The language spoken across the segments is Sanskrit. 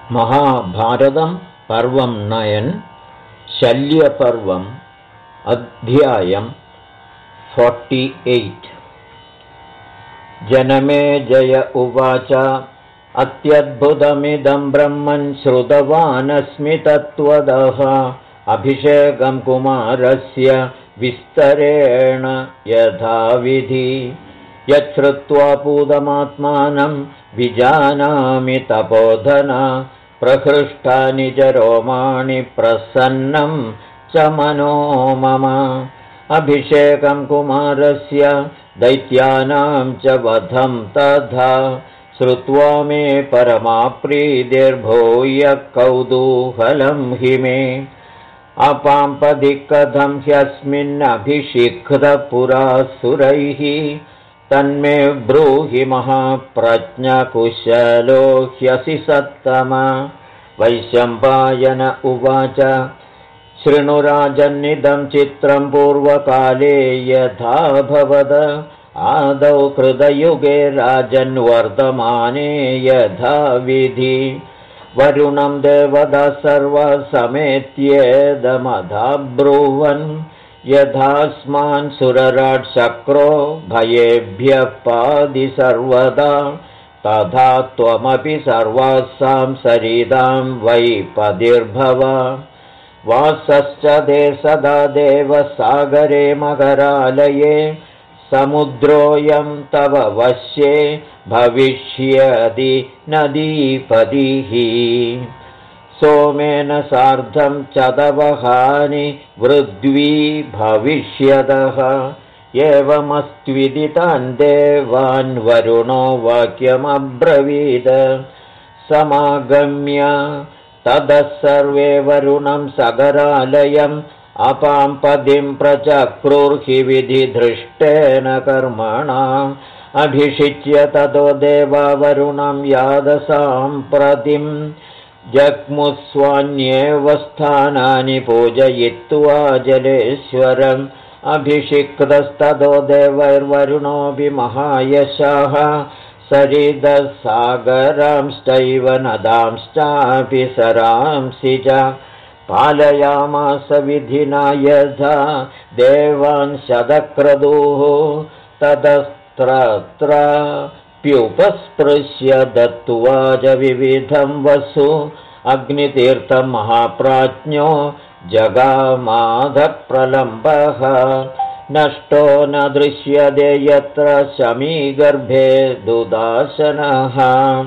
महाभारतं पर्वं 9 शल्यपर्वम् अध्यायं 48 जनमेजय उवाच अत्यद्भुतमिदं ब्रह्मन् श्रुतवानस्मि तत्त्वतः अभिषेकं कुमारस्य विस्तरेण यथाविधि यच्छ्रुत्वा पूतमात्मानं विजानामि तपोधना प्रहृष्टानि च रोमाणि प्रसन्नं च मनो मम अभिषेकं कुमारस्य दैत्यानां च वधं तथा श्रुत्वा मे परमाप्रीतिर्भूय कौतूहलं हि मे अपाम्पदि कथं ह्यस्मिन्नभिषिक्तपुरासुरैः तन्मे ब्रूहि महाप्रज्ञकुशलो ह्यसि सत्तम वैशम्पायन उवाच शृणुराजन्निदं चित्रं पूर्वकाले यथा भवद आदौ कृतयुगे राजन्वर्तमाने यथा विधि वरुणं देवता सर्वसमेत्येदमधाब्रुवन् यथास्मान् सुरराट् शक्रो भयेभ्यः पादि सर्वदा तथा त्वमपि सर्वासां सरिदां वै पदिर्भव वासश्च ते सदा देवसागरे मकरालये समुद्रोऽयं तव वश्ये भविष्यति नदीपतिः सोमेन सार्धं चतवहानि वृद्वी भविष्यतः एवमस्त्विदितान् देवान् वरुणो वाक्यमब्रवीद समागम्य ततः सर्वे वरुणं सगरालयम् अपाम्पदिं प्रचक्रुर्हि विधिधृष्टेन कर्मणा अभिषिच्य ततो देवा वरुणं यादसाम्प्रतिम् जग्मुस्वान्येव स्थानानि पूजयित्वा जलेश्वरम् अभिषिक्तस्ततो देवैर्वरुणोऽपि महायशाः सरिदसागरांश्चैव नदांश्चापि सरांसि च पालयामास विधिना यथा देवान् शतक्रतुः ततस्त्र प्युपस्पृश्य दत्त्वा च विविधं वसु अग्नितीर्थं महाप्राज्ञो जगामाधप्रलम्बः नष्टो न दृश्यते यत्र शमीगर्भे दुदाशनः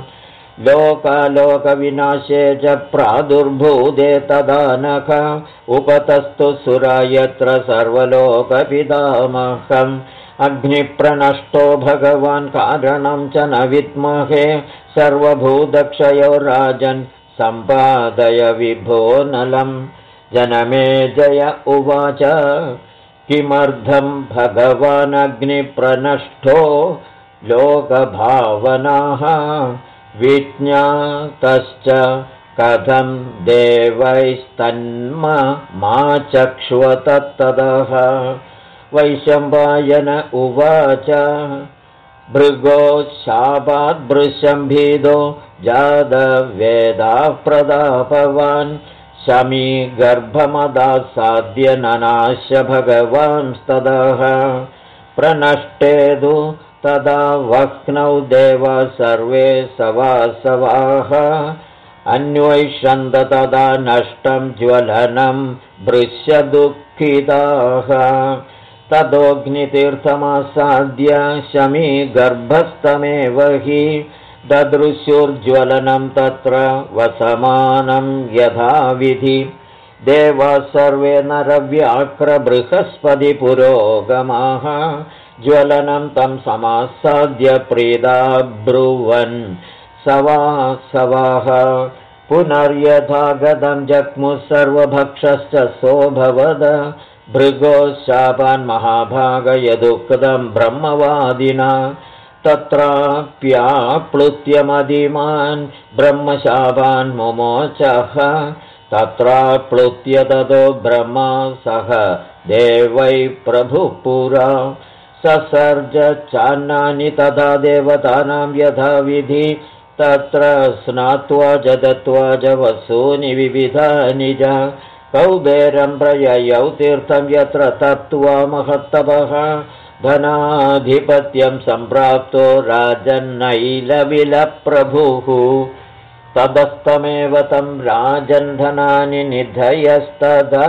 लोकालोकविनाशे च प्रादुर्भूते तदा नख उपतस्तु सुरा यत्र सर्वलोकपितामहम् अग्निप्रनष्टो भगवान् कारणं च न विद्महे सर्वभूतक्षयो राजन् सम्पादय विभो नलं जनमेजय उवाच किमर्थं भगवान् अग्निप्रनष्टो लोकभावनाः विज्ञातश्च कथं देवैस्तन्ममाचक्ष्वतत्ततः वैशम्पायन उवाच भृगो शापाद्भृशम्भीदो जातवेदाः प्रतापवान् शमी गर्भमदासाद्य ननाश्य भगवांस्ततः प्रनष्टेदु तदा वह्नौ देवा सर्वे सवासवाः अन्वेषन्त तदा नष्टं ज्वलनं भृश्यदुःखिताः तदोऽग्नितीर्थमासाद्य शमी गर्भस्थमेव हि ददृश्युर्ज्वलनं तत्र वसमानं यथाविधि देवाः सर्वे नरव्याघ्रबृहस्पतिपुरोगमाः ज्वलनं तं समासाद्य प्रीदा ब्रुवन् सवासवाः पुनर्यथा गतं जग्मुः सर्वभक्षश्च सोऽभवद भृगो शापान् महाभागयदुक्तं ब्रह्मवादिना तत्राप्याप्लुत्यमदिमान् ब्रह्मशापान् मुमोचः तत्राप्लुत्य ततो ब्रह्मा सह देवै प्रभुपुरा ससर्ज चान्नानि तथा देवतानां यथाविधि तत्र स्नात्वा च दत्त्वा च वसूनि विविधानि च कौबेरं प्रययौ तीर्थं यत्र तप्त्वा महत्तपः धनाधिपत्यं सम्प्राप्तो राजन्नैलविलप्रभुः तदस्तमेव तं राजन् धनानि निधयस्तदा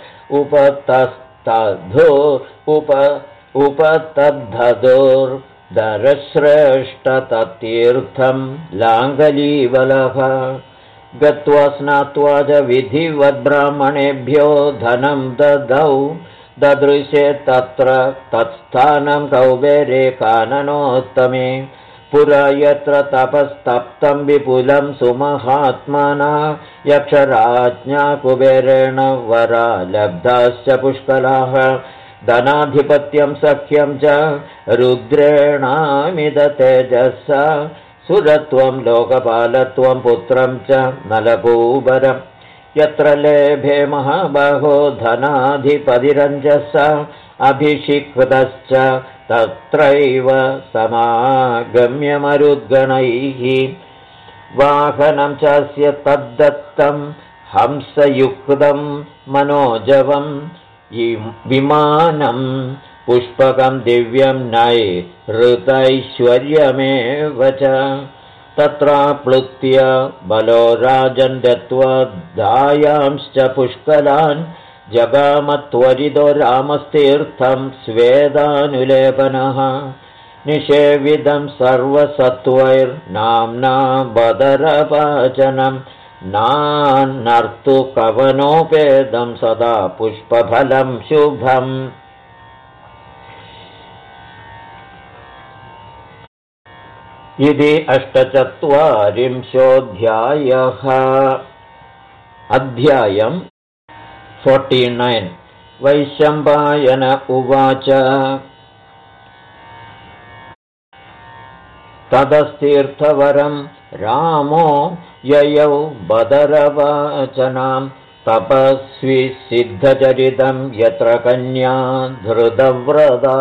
उपतद्धदोर्दरश्रेष्ठततीर्थं लाङ्गलीवलः गत्वा स्नात्वा च विधिवद्ब्राह्मणेभ्यो धनं ददौ ददृशे तत्र तत्स्थानं कौबेरे काननोत्तमे पुरा यत्र तपस्तप्तं विपुलं सुमहात्मना यक्षराज्ञा कुबेरेण वरा लब्धाश्च पुष्कलाः धनाधिपत्यं सख्यं च रुद्रेणामिदतेजसा सुरत्वं लोकपालत्वं पुत्रं च नलकूबरम् यत्र लेभे महाबाहो धनाधिपतिरञ्जसा अभिषिक्तश्च तत्रैव समागम्यमरुद्गणैः वाहनं चास्य तद्दत्तं हंसयुक्तं मनोजवं विमानं पुष्पकं दिव्यं नैरृतैश्वर्यमेव च तत्राप्लुत्य बलो राजन् दत्त्वा दायांश्च पुष्कलान् जगामत्वरितो रामस्तीर्थं स्वेदानुलेपनः निषेविदं सर्वसत्त्वैर्नाम्ना बदरपाचनं नान्नर्तुकवनोपेदं सदा पुष्पफलं शुभम् इति 48 अध्यायम् 49 वैशम्पायन उवाच तदस्तीर्थवरं रामो ययौ बदरवाचनां तपस्वी सिद्धचरितं यत्र कन्या धृतव्रता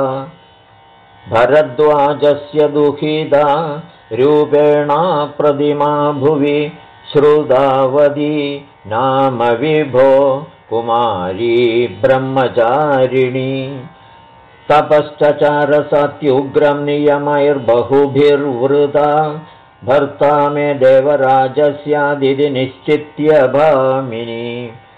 भरद्वाजस्य दुहिता रूपेणा प्रतिमा भुवि श्रुतावती नाम विभो कुमारी ब्रह्मचारिणी तपश्चचारसत्युग्रं नियमैर्बहुभिर्वृता भर्ता मे देवराजस्यादिति निश्चित्य भामिनी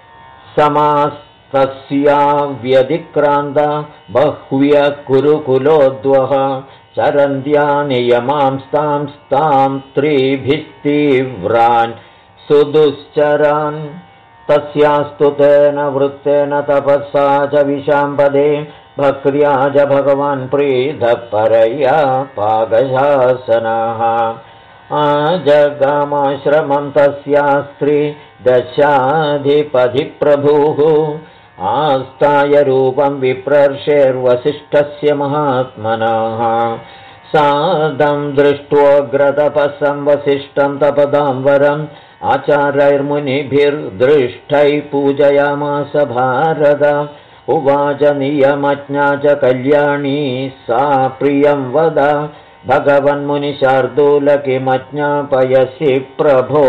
तस्या व्यतिक्रान्ता बह्व्य कुरुकुलोद्वः चरन्त्या नियमांस्तां त्रिभिस्तीव्रान् सुदुश्चरान् तस्यास्तु तेन वृत्तेन तपसा च विशाम्पदे भक्त्या च भगवान् प्रीतः परया पाकशासनः आजगामाश्रमं तस्या स्त्री दशाधिपतिप्रभुः आस्ताय रूपं विप्रर्षेर्वसिष्ठस्य महात्मनः सादं दृष्ट्वोग्रतपसं वसिष्ठं तपदां वरम् आचार्यैर्मुनिभिर्दृष्टैः पूजयामास भारत उवाच नियमज्ञा च कल्याणी सा प्रियं वद भगवन्मुनिशार्दूल किमज्ञापयसि प्रभो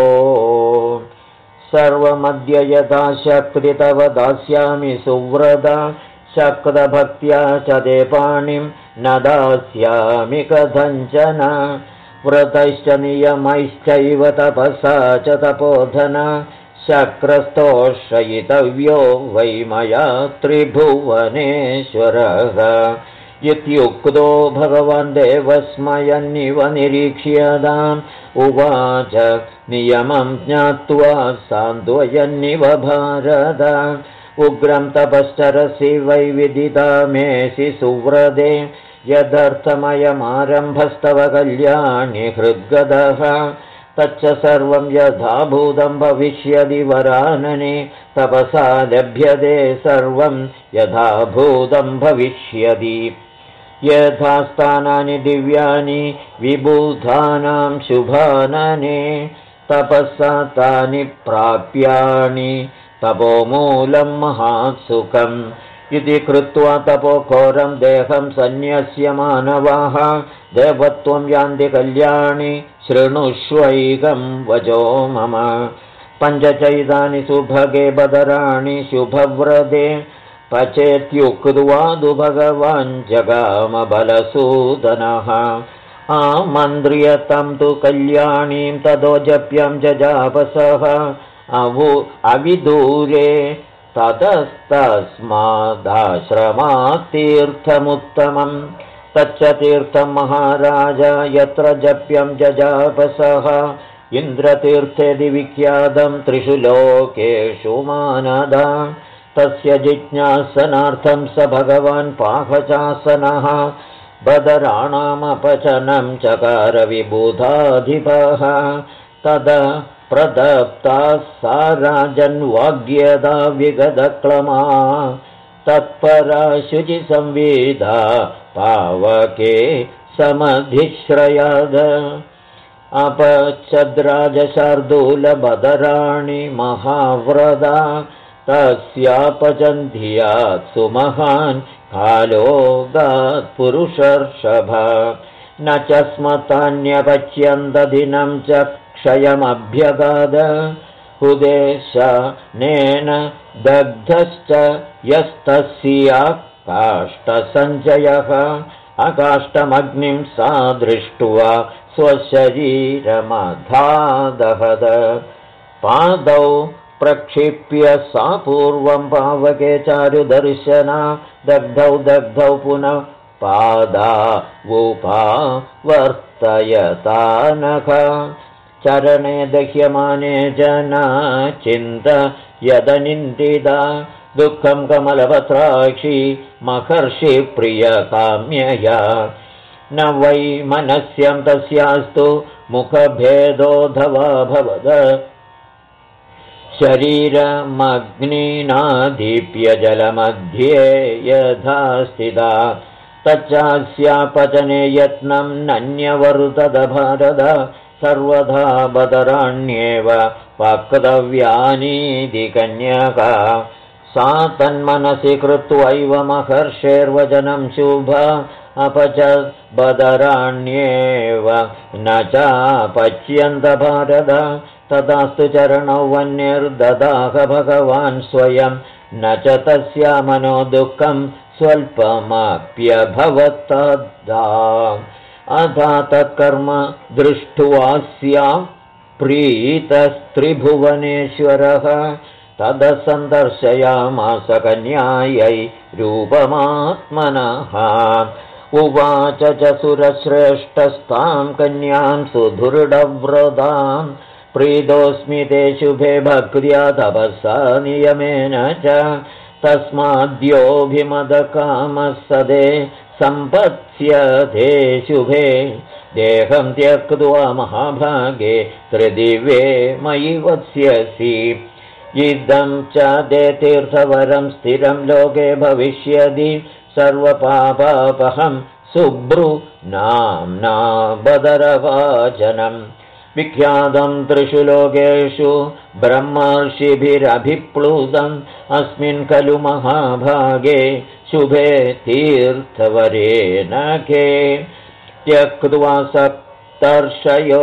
सर्वमद्य यथा शक्ति तव दास्यामि सुव्रता शक्तभक्त्या च ते पाणिं न दास्यामि कथञ्चन व्रतैश्च नियमैश्चैव तपसा च तपोधन शक्रस्तोषयितव्यो वै मया त्रिभुवनेश्वरः इत्युक्तो भगवान् देवस्मयन्निव निरीक्ष्यताम् उवाच नियमं ज्ञात्वा सान्त्वयन्निव भारत उग्रं तपश्चरसि वै विदितामेसि सुव्रते यदर्थमयमारम्भस्तव कल्याणि हृद्गदः तच्च सर्वं यथाभूतं भविष्यति वरानने तपसा लभ्यते सर्वं यथाभूतं भविष्यति यथा स्थानानि दिव्यानि विबुधानां शुभानने तपसा तानि प्राप्यानि तपोमूलं महात्सुखं इति कृत्वा तपोघोरं देहं सन्न्यस्य मानवाः देवत्वं यान्ति कल्याणि शृणुष्वैकं वचो मम। पञ्चचैतानि सुभगे बदराणि शुभव्रते पचेत्युक्त्वादु भगवान् जगामबलसूदनः। आमन्त्र्यतं तु कल्याणीं ततो जप्यं जजापसः अविदूरे ततस्तस्मादाश्रमात्तीर्थमुत्तमं तच्च तीर्थं महाराज यत्र जप्यं जजापसः इन्द्रतीर्थेदि विख्यातं त्रिषु लोकेषु मानदा। तस्य जिज्ञासनार्थं स भगवान् पाकशासनः बदराणामपचनं चकार विबुधाधिपः। तद प्रदप्ताः सा राजन्वाग्यदा विगतक्लमा तत्परा शुचिसंविदा पावके समधिश्रयाद। अपच्छद्राजशार्दूलबदराणि महाव्रता तस्यापचन्धियात् सुमहान् कालोगात् पुरुषर्षभ। न च स्मतान्यपच्यन्तदिनं च क्षयमभ्यगाद। हुदेशनेन दग्धश्च यस्तस्या काष्ठसञ्चयः अकाष्ठमग्निं सा दृष्ट्वा स्वशरीरमधादहद। पादौ प्रक्षिप्य सा पूर्वं पावके चारुदर्शना दग्धौ पुनः पादा वर्तयतानघ। चरणे दह्यमाने जना चिन्तयदनिन्दिता दुःखं कमलपत्राक्षी महर्षि प्रियकाम्यया। न वै मनस्यं तस्यास्तु मुखभेदोऽधवा भवद। शरीरमग्निनादीप्य जलमध्ये यथा स्थिता तच्चास्यापचने यत्नं नन्यवर्तत भारत। सर्वथा बदराण्येव वक्तव्यानीति कन्यका। सा तन्मनसि कृत्वैव महर्षेर्वचनं शुभ अपचत् बदराण्येव न चापच्यन्त भारत। तदास्तु चरणौ वह्निर्ददाह भगवान् स्वयं न च तस्या मनो दुःखं स्वल्पमप्यभवत्तदा। अथा तत्कर्म दृष्ट्वास्या प्रीतस्त्रिभुवनेश्वरः तदसन्दर्शयामास कन्यायै रूपमात्मनः। उवाच च सुरश्रेष्ठस्तां कन्यां सुदृढव्रतां प्रीतोऽस्मि ते शुभे भक्त्या तपसा नियमेन च। तस्माद्योऽभिमदकामः सदे सम्पत्स्यते शुभे देहं त्यक्त्वा महाभागे त्रिदिवे मयि वत्स्यसि। इदं च ते तीर्थवरं स्थिरं लोके भविष्यति सर्वपापापहं शुभ्रु नाम्ना बदरवाचनम्। विख्यातं त्रिषु लोकेषु ब्रह्मर्षिभिरभिप्लुतम् अस्मिन् खलु महाभागे शुभे तीर्थवरेणके। त्यक्त्वा सप्तर्षयो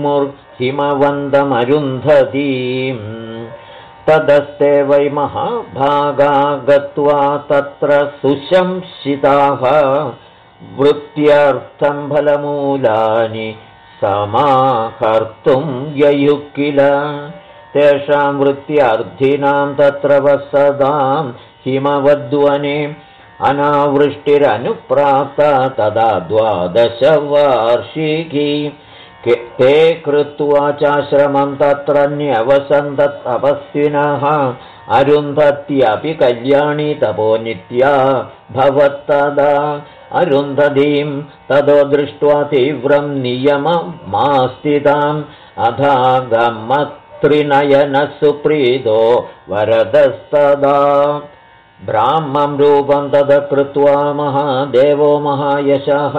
जग्मुर्हिमवन्तमरुन्धतीम् तदस्ते वै महाभागा गत्वा तत्र सुशंसिताः वृत्त्यर्थं फलमूलानि समाकर्तुं ययुः किल। तेषां वृत्त्यर्थिनां तत्र वसतां हिमवद्वने अनावृष्टिरनुप्राप्ता तदा 12 वार्षिकी। ते कृत्वा चाश्रमं तत्र न्यवसन्ततपस्विनः अरुन्धत्यपि कल्याणी तपो नित्या भवत्तदा। अरुन्धतीं ततो दृष्ट्वा तीव्रं नियममास्थिताम् अधागमत्रिनयनः सुप्रीतो वरदस्तदा। ब्राह्मं रूपं तद कृत्वा महादेवो महायशः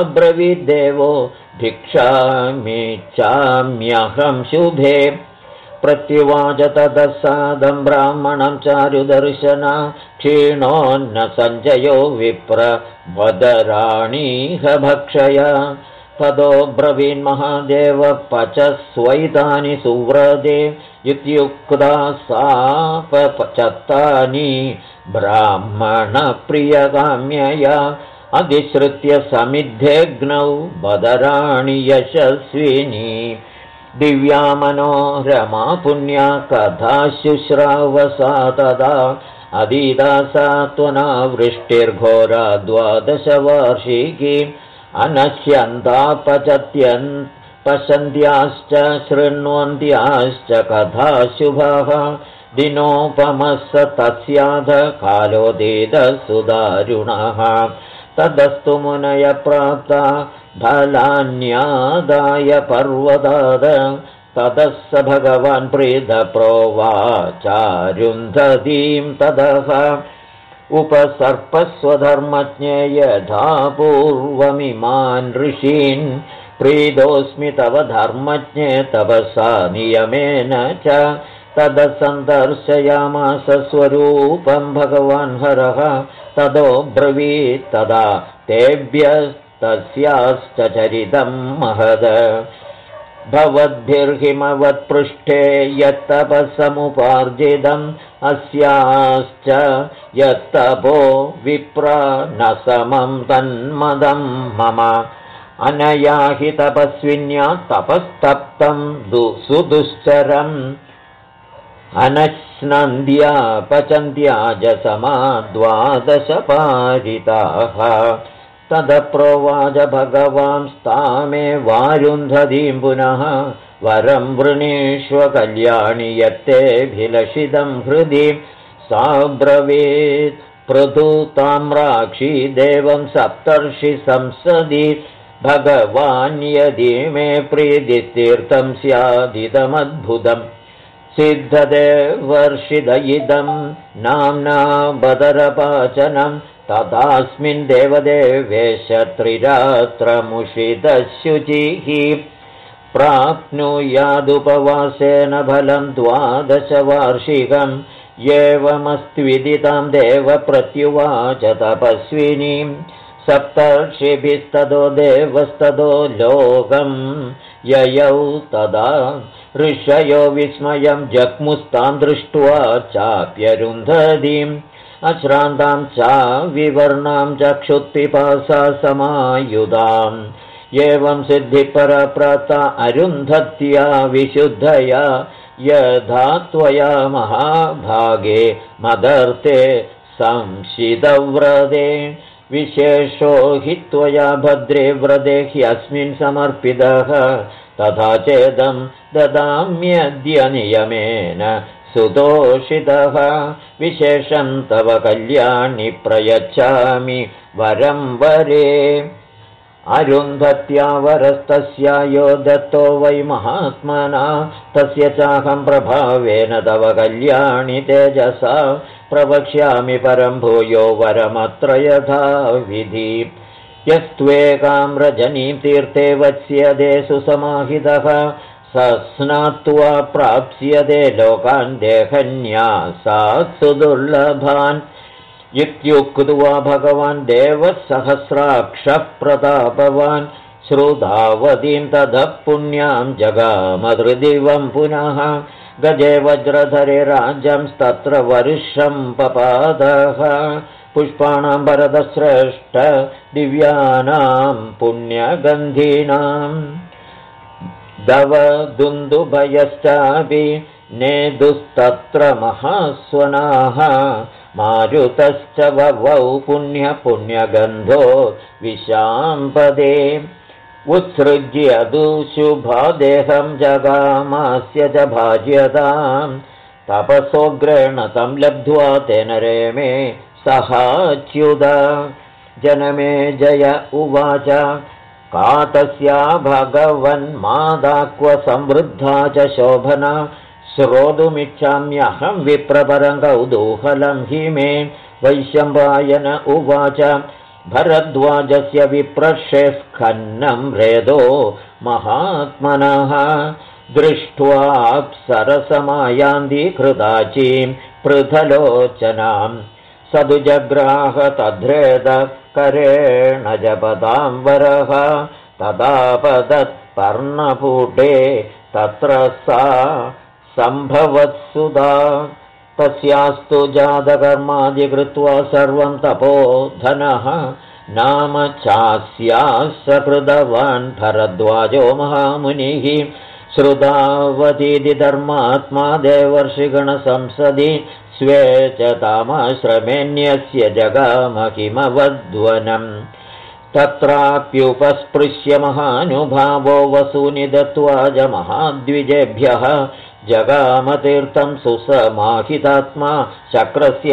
तामभ्येत्याब्रवीद्देवो भिक्षामिच्छाम्यहं शुभे। प्रत्युवाच ततः सादं ब्राह्मणं चारुदर्शन क्षीणोन्न सञ्जयो विप्र वदराणीह भक्षय ततो ब्रवीन्महादेव पचस्वैतानि सुव्रते इत्युक्ता सा पचत्तानि ब्राह्मणप्रियकाम्यया अधिश्रुत्य समिद्धेऽग्नौ बदराणि यशस्विनी दिव्या मनोरमा पुण्या कथा शुश्रावसा तदा अदीदा सा त्वनावृष्टिर्घोरा 12 अनश्यन्ता पश्यन्त्याश्च शृण्वन्त्याश्च कथा शुभाः दिनोपमः स तस्याध कालोदितः सुदारुणः तदस्तु मुनय प्राप्ता फलान्यादाय पर्वताद ततः स भगवान् प्रीतप्रोवाचारुन्धतीं ततः उपसर्पस्वधर्मज्ञे यथा पूर्वमिमान् ऋषीन् प्रीतोऽस्मि तव धर्मज्ञे तपसा नियमेन च तदसन्दर्शयामास स्वरूपं भगवान् हरः ततो ब्रवीत् तदा तेभ्यस्तस्याश्च चरितं महद भवद्भिर्हिमवत्पृष्ठे यत्तपसमुपार्जितम् अस्याश्च यत्तपो विप्रा न समं तन्मदं मम अनया हि तपस्विन्या तपस्तप्तं सुदुश्चरम् अनश्नन्द्या पचन्त्या च समा 12 पारिताः तदप्रोवाच भगवांस्तामे वारुन्धतीं पुनः वरं वृणीष्व कल्याणि यत्तेऽभिलषितं हृदि सा ब्रवीत् पृथुताम्राक्षी देवं सप्तर्षि संसदि भगवान् यदि मे प्रीतितीर्थं स्यादिदमद्भुतम् सिद्धदेवर्षिद इदं नाम्ना बदरपाचनं तदास्मिन् देवदेवेश त्रिरात्रमुषितशुचिः प्राप्नुयादुपवासेन फलं 12 वार्षिकम् एवमस्त्विदितां देव प्रत्युवाच तपस्विनीं सप्तर्षिभिस्ततो देवस्ततो लोकं ययौ तदा ऋषयो विस्मयं जग्मुस्तां दृष्ट्वा चाप्यरुन्धतीम् अश्रान्तां च विवर्णां चक्षुत्पिपासा समायुधाम् एवं सिद्धिपरप्रता अरुन्धत्या विशुद्धया यथा त्वया महाभागे मदर्थे संशितव्रते विशेषो हि त्वया भद्रे व्रते ह्यस्मिन् समर्पितः तथा चेदं ददाम्यद्य नियमेन सुतोषितः विशेषं तव कल्याणि प्रयच्छामि वरं वरे अरुन्धत्या वरस्तस्या यो दत्तो वै महात्मना तस्य चाहं प्रभावेन तव कल्याणि तेजसा प्रवक्ष्यामि परं भूयो वरमत्र यथा विधि यस्त्वेकां रजनीं तीर्थे वत्स्यते सुसमाहितः स स्नात्वा प्राप्स्यते लोकान् देहन्यासात् सुदुर्लभान् इत्युक्त्वा भगवान् देवः सहस्राक्षः प्रतापवान् श्रुतावतीं ततः पुण्यां जगामधृदिवं पुनः गजे वज्रधरे राज्यंस्तत्र वर्षं पपादः पुष्पाणां भरतश्रेष्ठ दिव्यानां पुण्यगन्धीनां दवदुन्दुभयश्चापि नेदुस्तत्र महास्वनाः मारुतश्च ववौ पुण्यगन्धो विशाम्पदे उत्सृज्य दुशुभादेहं जगामास्य च भाज्यताम् तपसोग्रेण तं लब्ध्वा तेन रेमे सहाच्युत जनमे जय उवाच का तस्या भगवन्मादाक्व संवृद्धा च शोभना श्रोतुमिच्छाम्यहं विप्रपरं कौतूहलं हि मे वैशम्पायन उवाच भरद्वाजस्य विप्रशे स्खन्नं रेदो महात्मनः दृष्ट्वाप्सरसमायान्ति कृताचीं पृथलोचनां सदुजग्राह तद्रेदकरेण जपदां वरः तदापदत्पर्णपुटे तत्र सा सम्भवत्सुधा तस्यास्तु जातकर्मादि कृत्वा सर्वं तपोधनः नाम चास्याः सकृतवान् भरद्वाजो महामुनिः श्रुतावतीति धर्मात्मा देवर्षिगणसंसदि स्वे च तामाश्रमेण्यस्य जगामहिमवद्वनम् तत्राप्युपस्पृश्य महानुभावो वसूनि दत्त्वा च महाद्विजेभ्यः जगामतीर्थं सुसमाहितात्मा चक्रस्य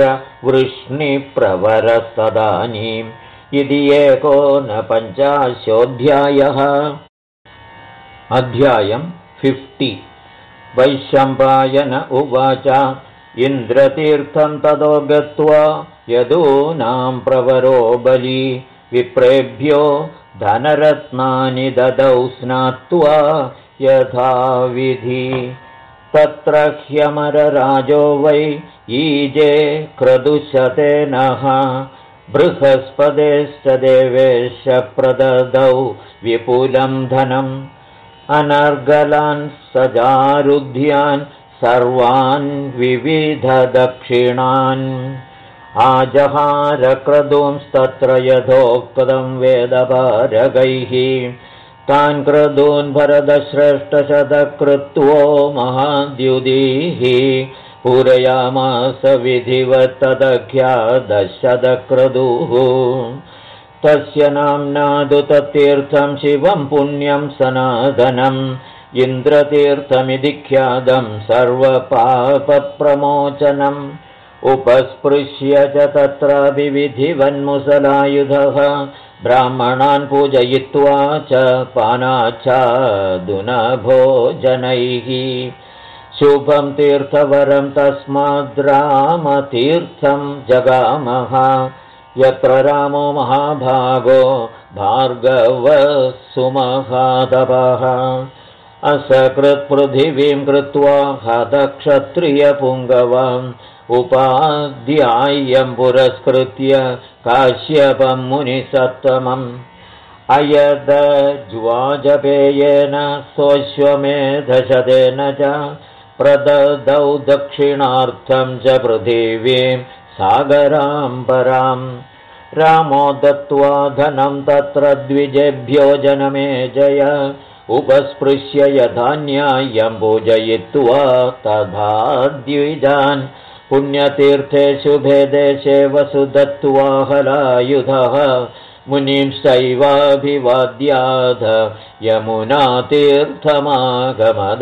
वृष्णिप्रवरस्तदानीम् इति 150 अध्यायम् 50 वैशम्पायन उवाच इन्द्रतीर्थं ततो गत्वा यदूनां प्रवरो बली विप्रेभ्यो धनरत्नानि ददौ स्नात्वा यथाविधि तत्र ह्यमरराजो वै ईजे क्रतुशतेनः बृहस्पतेश्च देवेश प्रददौ विपुलं धनम् अनर्गलान् सजारुध्यान् सर्वान् विविधदक्षिणान् आजहारक्रतूंस्तत्र यथोक्तं वेदपारगैः तान् क्रतून् भरतश्रेष्ठशतकृत्वो महाद्युतिः पूरयामास विधिवत्तदख्यादशतक्रतुः तस्य नाम्नादु तत्तीर्थं शिवं पुण्यं सनातनम् इन्द्रतीर्थमिति ख्यातं सर्वपापप्रमोचनम् उपस्पृश्य च तत्रापि विधिवन्मुसलायुधः ब्राह्मणान् पूजयित्वा च पानाच्छादुनभोजनैः शुभं तीर्थवरं तस्माद्रामतीर्थं जगामः यत्र रामो महाभागो भार्गवः सुमहातपः असकृत्पृथिवीं कृत्वा हतक्षत्रियपुङ्गवम् उपाध्यायं पुरस्कृत्य काश्यपं मुनिसत्तमम् अयदज्वाजपेयेन सोऽश्वमेधशतेन च प्रददौ दक्षिणार्थं च पृथिवीं सागराम्बराम् रामो दत्त्वा धनं तत्र द्विजेभ्यो जनमेजय उपस्पृश्य यथा न्याय्यं पूजयित्वा तथा द्विजान् पुण्यतीर्थे शुभे देशे वसुदत्त्वा हलायुधः मुनिंश्चैवाभिवाद्याध यमुनातीर्थमागमद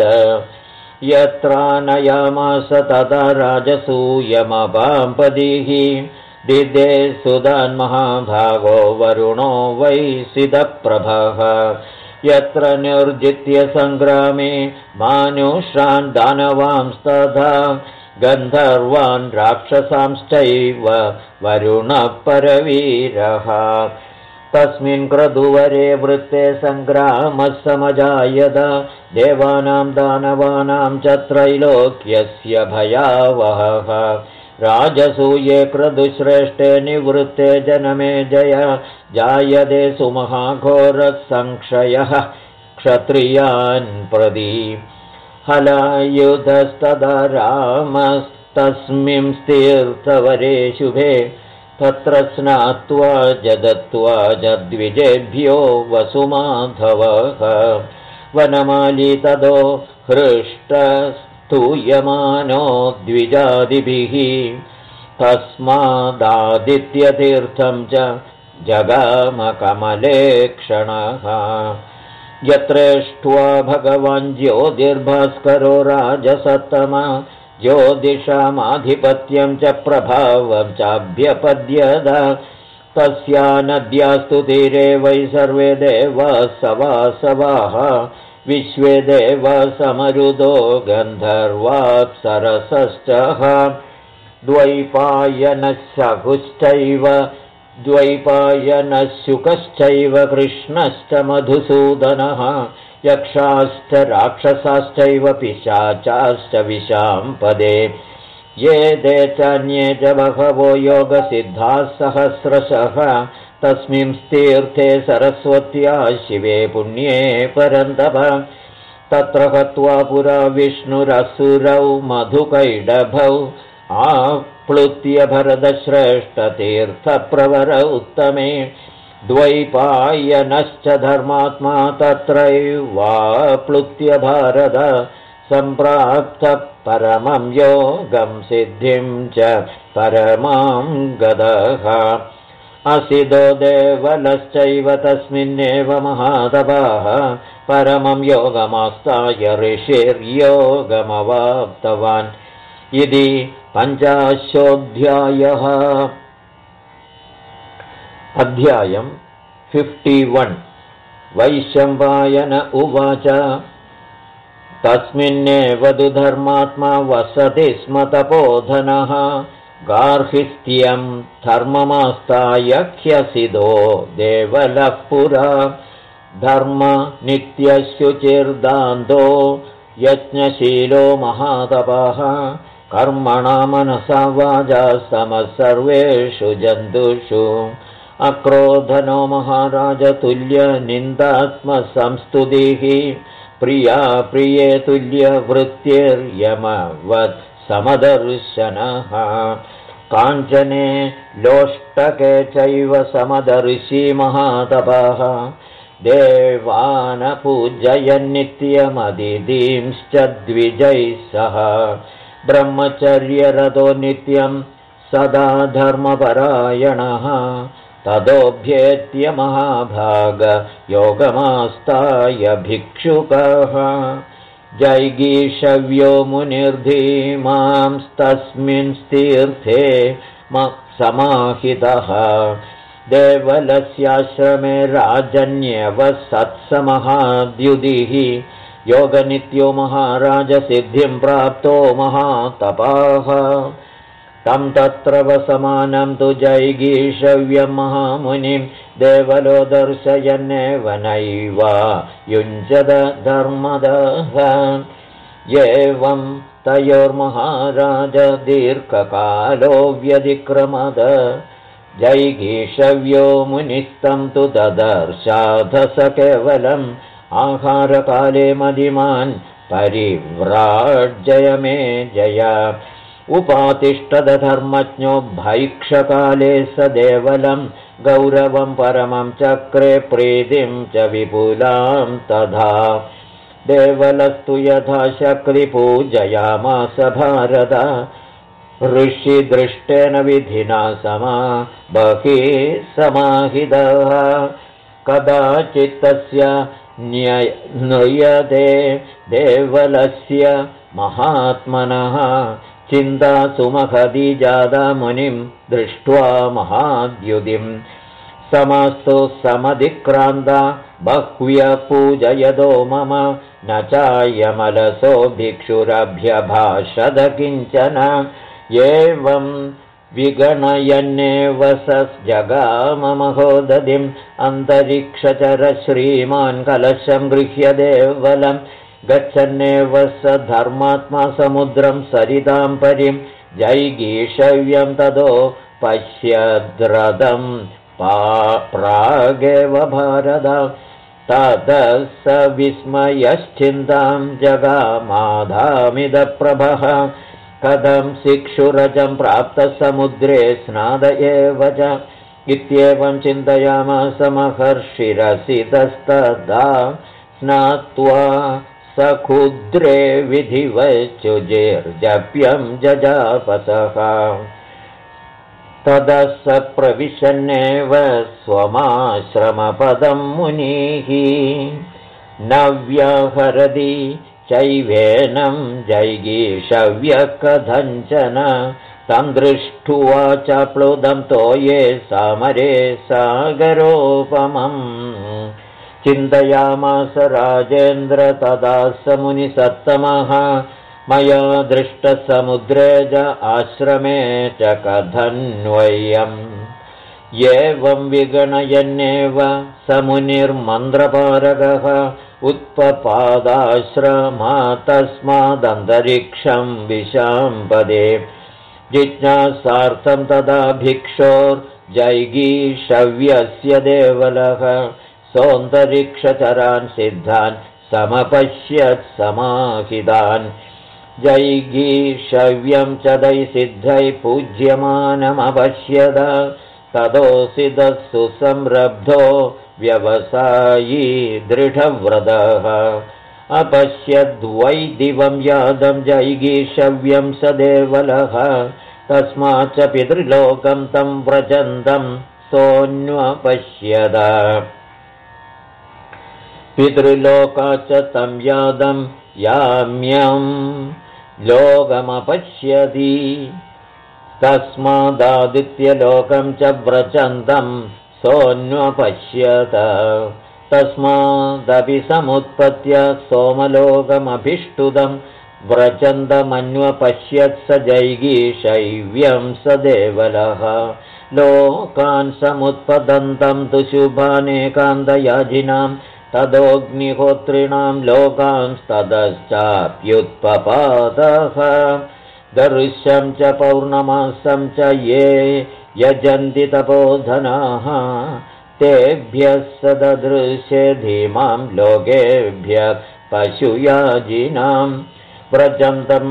यत्रानयामास तदा राजसूयमपाम्पदिः दिदे सुदान् महाभागो वरुणो वै सिदप्रभः यत्र निर्जित्य सङ्ग्रामे मानुषान् दानवांस्तथा गन्धर्वान् राक्षसांश्चैव वरुणः परवीरः तस्मिन् क्रतुवरे वृत्ते सङ्ग्रामः समजायत देवानां दानवानां च त्रैलोक्यस्य भयावहः राजसूये क्रतुश्रेष्ठे निवृत्ते जनमे जय जायते सुमहाघोरः संक्षयः क्षत्रियान् प्रति हलायुधस्तदा रामस्तस्मिं तीर्थवरे शुभे तत्र स्नात्वा जदत्वा जद्विजेभ्यो वसुमाधवः वनमाली तदो हृष्टस्तूयमानो द्विजादिभिः तस्मादादित्यतीर्थं च जगामकमलेक्षणः यत्रेष्ट्वा भगवान् ज्योतिर्भास्करो राजसत्तम ज्योतिषामाधिपत्यं च प्रभावं चाभ्यपद्यत तस्या नद्यास्तु तीरे वै सर्वे देवाः सवासवाः विश्वे देवाः समरुदो गन्धर्वाप्सरसश्च द्वैपायनशुकश्चैव कृष्णश्च मधुसूदनः यक्षाश्च राक्षसाश्चैव पिशाचाश्च विशाम्पदे ये ते चान्ये च बहवो योगसिद्धाः सहस्रशः तस्मिंस्तीर्थे सरस्वत्या शिवे पुण्ये परन्तप तत्र हत्वा पुरा विष्णुरसुरौ मधुकैडभौ आप्लुत्य भरतश्रेष्ठतीर्थप्रवरौ उत्तमे द्वैपायनश्च धर्मात्मा तत्रैवाप्लुत्य भारत सम्प्राप्त परमं योगं सिद्धिं च परमां गतः असिदो देवलश्चैव तस्मिन्नेव महातपाः परमं योगमास्ताय ऋषिर्योगमवाप्तवान् इति 50ोऽध्यायः। अध्यायं 51 वैशम्पायन उवाच तस्मिन्नेव तु धर्मात्मा वसति स्म तपोधनः गार्हिस्थ्यं धर्ममास्ताय ह्यसिदो देवलः पुरा धर्म नित्यशुचिर्दान्तो यज्ञशीलो महातपः कर्मणा मनसा वाचा समः सर्वेषु जन्तुषु अक्रोधनो महाराज तुल्यनिन्दात्मसंस्तुतिः प्रिया प्रिये तुल्यवृत्तिर्यमवत् समदर्शनः काञ्चने लोष्टके चैव समदर्शी महातपः देवानपूजयन्नित्यमदितींश्च द्विजैः सह ब्रह्मचर्यरतो नित्यं सदा धर्मपरायणः ततोऽभ्येत्य महाभाग योगमास्ताय भिक्षुकः जैगीषव्यो मुनिर्धीमांस्तस्मिंस्तीर्थे समाहितः देवलस्याश्रमे राजन्यवसत्समहाद्युदिः योगनित्यो महाराजसिद्धिं प्राप्तो महातपाः तं तत्र वसमानं तु जैगीषव्यं महामुनिं देवलो दर्शयन्नेव नैवा युञ्जद धर्मदः एवं तयोर्महाराज दीर्घकालो व्यतिक्रमद जैगीषव्यो मुनिस्तं तु ददर्शाथ स केवलम् आहारकाले मदिमान् परिव्राज्य मे जय उपातिष्ठधर्मज्ञो भैक्षकाले स देवलं गौरवं परमं चक्रे प्रीतिं च विपुलां तथा देवलस्तु यथा शक्तिपूजयामास भारत ऋषिदृष्टेन विधिना समा बहिः समाहितः कदाचित्तस्य नृयते देवलस्य महात्मनः चिन्ता सुमहती जाता मुनिं दृष्ट्वा महाद्युतिं समस्तु समधिक्रान्ता बह्व्यपूजयदो मम न चायमलसो भिक्षुरभ्यभाषद किञ्चन एवं विगणयन्नेव स जगाममहोदधिम् अन्तरिक्षचरश्रीमान् कलशं गृह्य देवलं गच्छन्नेव स धर्मात्मा समुद्रं सरितां परिं जैगीषव्यं ततो पश्यद्रदं प्रागेव भारत ततः स विस्मयश्चिन्तां जगामाधामिदप्रभः कथं शिक्षुरजं प्राप्तः समुद्रे स्नाद एव च इत्येवं चिन्तयामास महर्षिरसितस्तदा स्नात्वा सखुद्रे विधिवच्चुजिर्जप्यं जजापसः ततः स प्रविशन्नेव स्वमाश्रमपदं मुनिः न व्याहरति चैवेनं जैगीषव्यकथञ्चन तं दृष्ट्वा चाप्लुतं तोये सामरे सागरोपमम् चिन्तयामास राजेन्द्र तदा स मुनिसत्तमः मया दृष्टसमुद्रे च आश्रमे च कथन्वयम् एवं विगणयन्नेव स मुनिर्मन्त्रपारगः उत्पपादाश्रमात्तस्मादन्तरिक्षं विशाम्पदे जिज्ञासार्थं तदा भिक्षोर्जैगीषव्यस्य देवलः सोऽन्तरिक्षचरान् सिद्धान् समपश्यत् समाहितान् जैगीषव्यं च दैसिद्धै पूज्यमानमपश्यद ततोऽसिदः सुसंरब्धो व्यवसायी दृढव्रतः अपश्यद्वै दिवं यादं जैगीषव्यं स देवलः तस्माच्च पितृलोकं तं व्रजन्तं सोऽन्वपश्यद पितृलोकाच्च तं यादं याम्यं लोकमपश्यति तस्मादादित्यलोकं च व्रजन्तं सोऽन्वपश्यत तस्मादपि समुत्पत्य सोमलोकमभिष्टुतं व्रजन्तमन्वपश्यत् स जैगीषव्यं स देवलः लोकान् समुत्पतन्तं तु शुभानेकान्तयाजिनां तदोऽग्निहोत्रिणां लोकांस्ततश्चाप्युत्पपातः दर्शं च पौर्णमासं च ये यजन्ति तपोधनाः तेभ्यः स ददृशे धीमां लोकेभ्यः पशुयाजिनां व्रजन्तं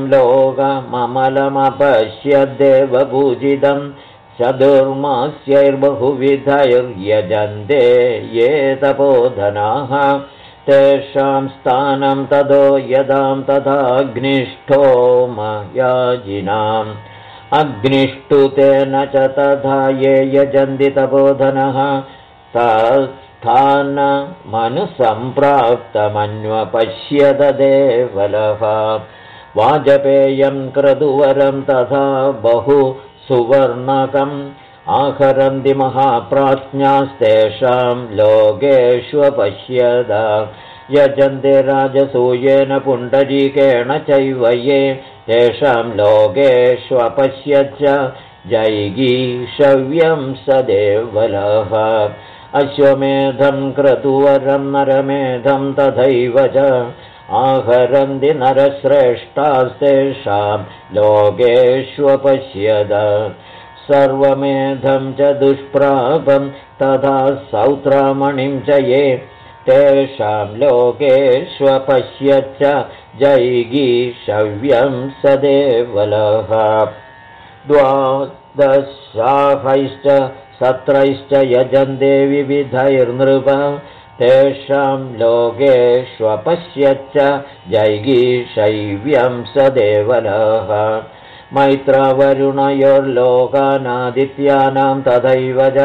लोकममलमपश्यद्देवपूजितं चतुर्मास्यैर्बहुविधैर्यजन्ते ये तपोधनाः तेषां स्थानं ततो यदां तथाग्निष्ठोमयाजिनाम् अग्निष्टुतेन च तथा ये यजन्ति तपोधनः तत्स्थानमनुसम्प्राप्तमन्वपश्यत देवलः वाजपेयं क्रतुवरं तथा बहु सुवर्णकम् आहरन्ति महाप्राज्ञास्तेषां लोकेष्वपश्यद यजन्ते राजसूयेन पुण्डरीकेण चैव ये तेषां लोकेष्वपश्यच्च जैगीषव्यं स देवलः अश्वमेधं क्रतुवरं नरमेधं तथैव च आहरन्ति नरश्रेष्ठास्तेषां लोकेष्वपश्यद सर्वमेधं च दुष्प्रापं तथा सौत्रामणिं च ये तेषां लोकेष्वपश्यच्च जैगीषव्यं स देवलः द्वादशाहैश्च सत्रैश्च यजन्ते विविधैर्नृप तेषां लोकेष्वपश्यच्च जैगीषव्यं स देवलः मैत्रावरुणयोर्लोकानादित्यानां तथैव च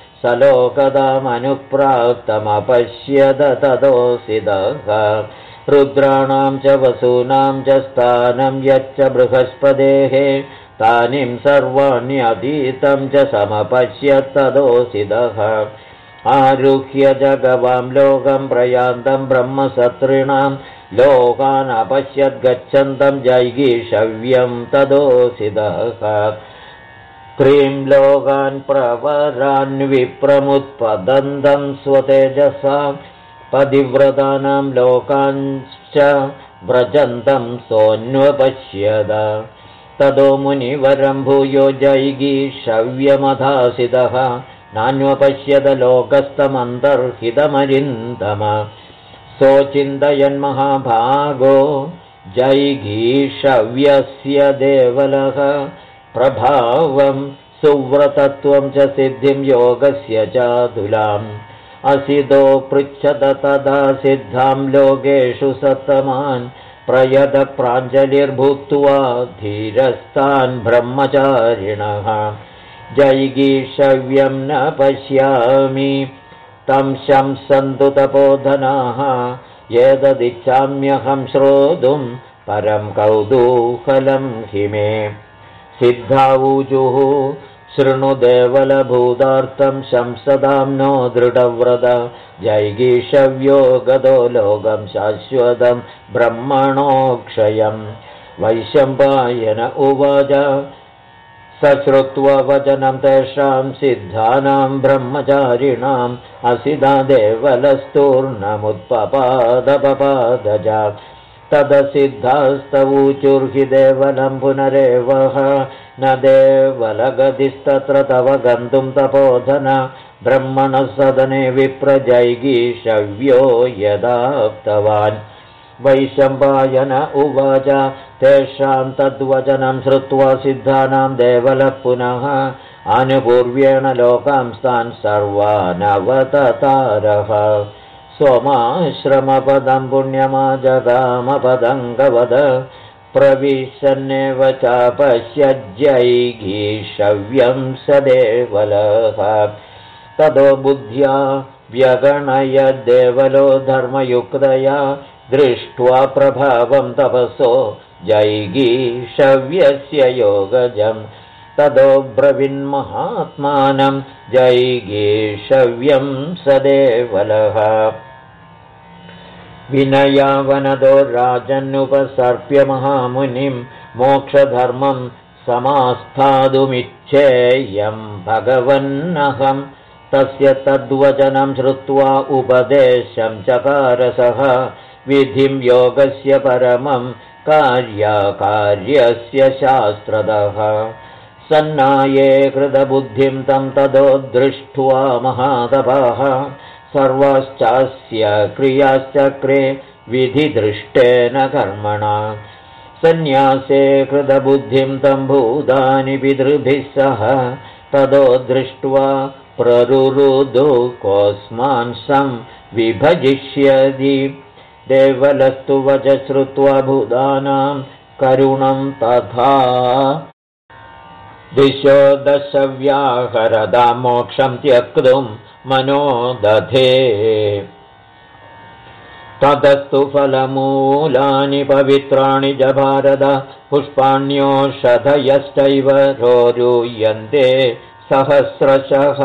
सलोकदामनुप्राप्तमपश्यद ततोऽसिदः रुद्राणां च वसूनां च स्थानं यच्च बृहस्पतेः तानिं सर्वाण्यतीतं च समपश्यत् ततोऽसिदः आरुह्य जगवां लोकं प्रयान्तं ब्रह्मसत्रिणां लोकानपश्यद्गच्छन्तं जैगीषव्यं ततोऽसिदः त्रीं लोकान् प्रवरान् विप्रमुत्पदन्तं स्वतेजसा पतिव्रतानां लोकांश्च व्रजन्तं सोऽन्वपश्यद ततो मुनिवरं भूयो जैगीषव्यमधासितः नान्वपश्यद लोकस्थमन्तर्हितमरिन्दम सोचिन्तयन्महाभागो जैगीषव्यस्य देवलः प्रभावं सुव्रतत्वं च सिद्धिं योगस्य चातुलाम् असितो पृच्छत तदा सिद्धां लोकेषु सत्तमान् प्रयत प्राञ्जलिर्भूत्वा धीरस्तान् ब्रह्मचारिणः जैगीषव्यं न पश्यामि तं शंसन्तु तपोधनाः एतदिच्छाम्यहं श्रोतुं परं कौतूहलं हि मे सिद्धावूजुः शृणु देवलभूतार्थं शंसदां नो दृढव्रत जैगीषव्यो गतो लोकं शाश्वतं ब्रह्मणोक्षयं वैशम्पायन उवाच सश्रुत्वा वचनं तेषां सिद्धानां ब्रह्मचारिणाम् असिदा देवलस्तूर्णमुत्पपादपपादजा तदसिद्धास्तवूचुर्हि देवलं पुनरेवः न देवलगतिस्तत्र तव गन्तुं तपोधन ब्रह्मणः सदने विप्रजैगीषव्यो यदाप्तवान् वैशम्पायन उवाच तेषां तद्वचनं श्रुत्वा सिद्धानां देवलः पुनः आनुपूर्व्येण लोकांस्तान् सर्वानवततारः सोमाश्रमपदं पुण्यमाजगामपदङ्गवद प्रविशन्नेव चापश्यज्जैगीषव्यं स देवलः ततो बुद्ध्या व्यगणयद्देवलो धर्मयुक्तया दृष्ट्वा प्रभावं तपसो जैगीषव्यस्य योगजं ततो ब्रवीन्महात्मानं जैगीषव्यं स देवलः विनयावनदो राजन्नुपसर्प्य महामुनिं मोक्षधर्मं समास्थातुमिच्छेयं भगवन्नहं तस्य तद्वचनं श्रुत्वा उपदेशं चकारसः विधिं योगस्य परमं कार्याकार्यस्य शास्त्रदः सन्नाये कृतबुद्धिं तं ततो दृष्ट्वा महातपः सर्वाश्चास्य क्रियाश्चक्रे विधिदृष्टेन कर्मणा सन्न्यासे कृतबुद्धिं तं भूतानि पितृभिः सह ततो दृष्ट्वा प्ररुरुदु कोऽस्मान् विभजिष्यति देवलस्तु वच श्रुत्वा भूतानां करुणं तथा दिशो दशव्याहरदा मोक्षं त्यक्तुं मनो दधे ततस्तु फलमूलानि पवित्राणि च भारत पुष्पाण्योषधयश्चैव रोरुयन्ते सहस्रशः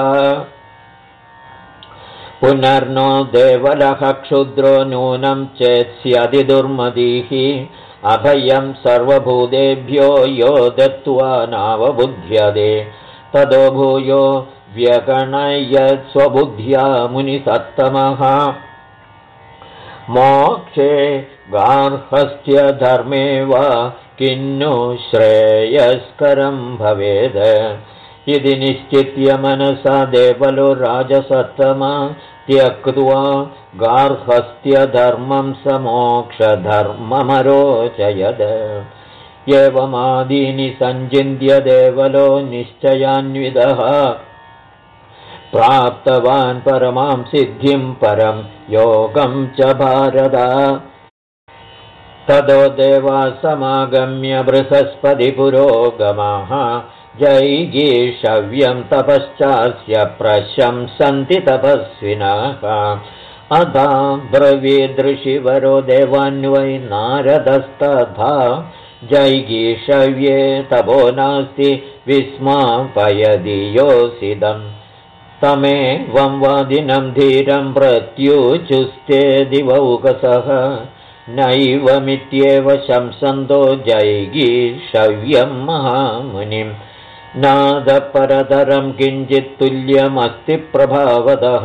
पुनर्नो देवलः क्षुद्रो नूनं चेत्स्यति दुर्मतिः अभयं सर्वभूतेभ्यो यो दत्त्वा नावबुध्यते ततो भूयो व्यगणयत् स्वबुद्ध्या मुनिसत्तमः मोक्षे गार्हस्थ्यधर्मे वा किन्नु श्रेयस्करं भवेत् इति निश्चित्य मनसा देवलो राजसत्तमा त्यक्त्वा गार्हस्थ्यधर्मं स मोक्षधर्ममरोचयत् एवमादीनि सञ्चिन्त्य देवलो निश्चयान्वितः प्राप्तवान् परमां सिद्धिं परं योगं च भारत ततो देवा समागम्य बृहस्पतिपुरोगमः जैगीषव्यं तपश्चास्य प्रशंसन्ति तपस्विनः अथा ब्रवीदृषिवरो देवान्वै नारदस्तथा जैगीषव्ये तपो नास्ति विस्मापयति योऽसिदम् तमेवं वादिनं धीरं प्रत्युचुस्ते दिवौकसः नैवमित्येव शंसन्तो जैगीषव्यं महामुनिम् नादपरतरं किञ्चित् तुल्यमस्ति प्रभावतः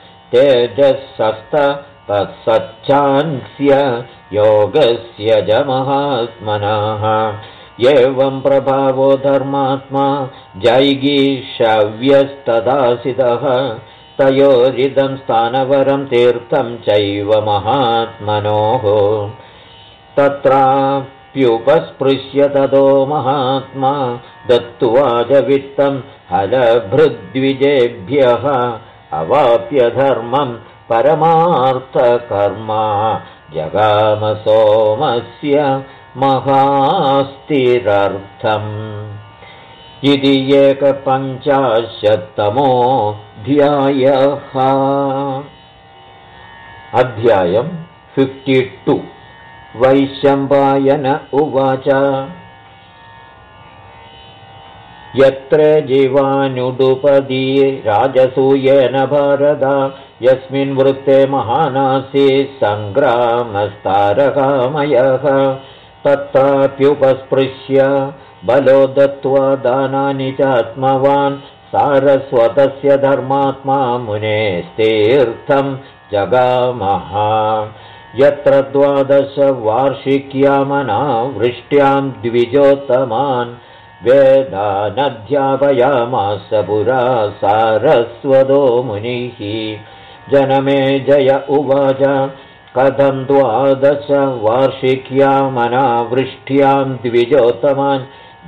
तेजसस्तत्सच्चान्स्य योगस्य च महात्मनः एवं प्रभावो धर्मात्मा जैगीषव्यस्तदासितः तयोरिदं स्थानवरं तीर्थं चैव महात्मनोः तत्राप्युपस्पृश्य ततो महात्मा दत्त्वा च वित्तं हलभृद्विजेभ्यः अवाप्य धर्मं परमार्थकर्मा जगामसोमस्य महास्तिरर्थम् इति 150तमोऽध्यायः अध्यायं 52 वैशम्पायन उवाच यत्र जीवानुडुपदी राजसूयेन भारत यस्मिन् वृत्ते महानासी सङ्ग्रामस्तारकामयः तत्राप्युपस्पृश्य बलो दत्त्वा दानानि चात्मवान् सारस्वतस्य धर्मात्मा मुनेस्तीर्थं जगामः यत्र 12 वार्षिक्यामनावृष्ट्यां द्विजोत्तमान् वेदानध्यापयामास पुरा सारस्वतो मुनिः जनमेजय उवाच कथं 12 वार्षिक्यामनावृष्ट्यां द्विजोत्तमान्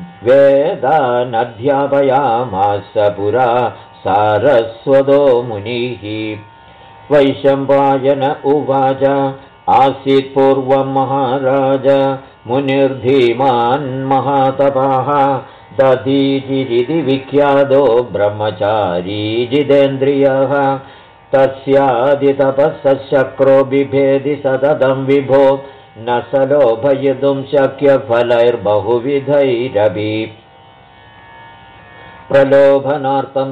वेदानध्यापयामास पुरा सारस्वतो मुनिः वैशम्पायन उवाच आसीत् पूर्वं महाराज मुनिर्धीमान् महातपः दधीचिरिति विख्यातो ब्रह्मचारी जितेन्द्रियः तस्यादितपः शक्रो बिभेदि सततं विभो न स लोभयितुं शक्यफलैर्बहुविधैरपि प्रलोभनार्थं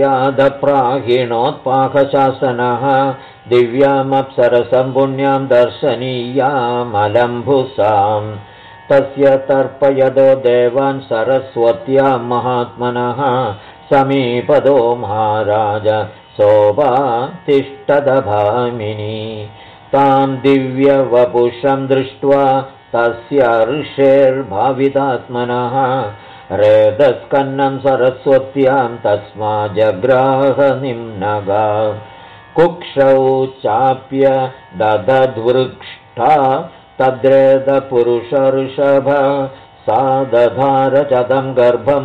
तस्यादप्राहिणोत्पाकशासनः दिव्यामप्सरसं पुण्यां दर्शनीयामलम्भुसां तस्य तर्पयदो देवान् सरस्वत्यां महात्मनः समीपदो महाराज सोपातिष्ठदभामिनी तां दिव्यवपुषं दृष्ट्वा तस्य ऋषेर्भावितात्मनः रेदस्कन्नं सरस्वत्यां तस्मा जग्राह निम्नगा कुक्षौ चाप्य ददद्वृक्षा तद्रेदपुरुषऋषभ सा दधार चदं गर्भं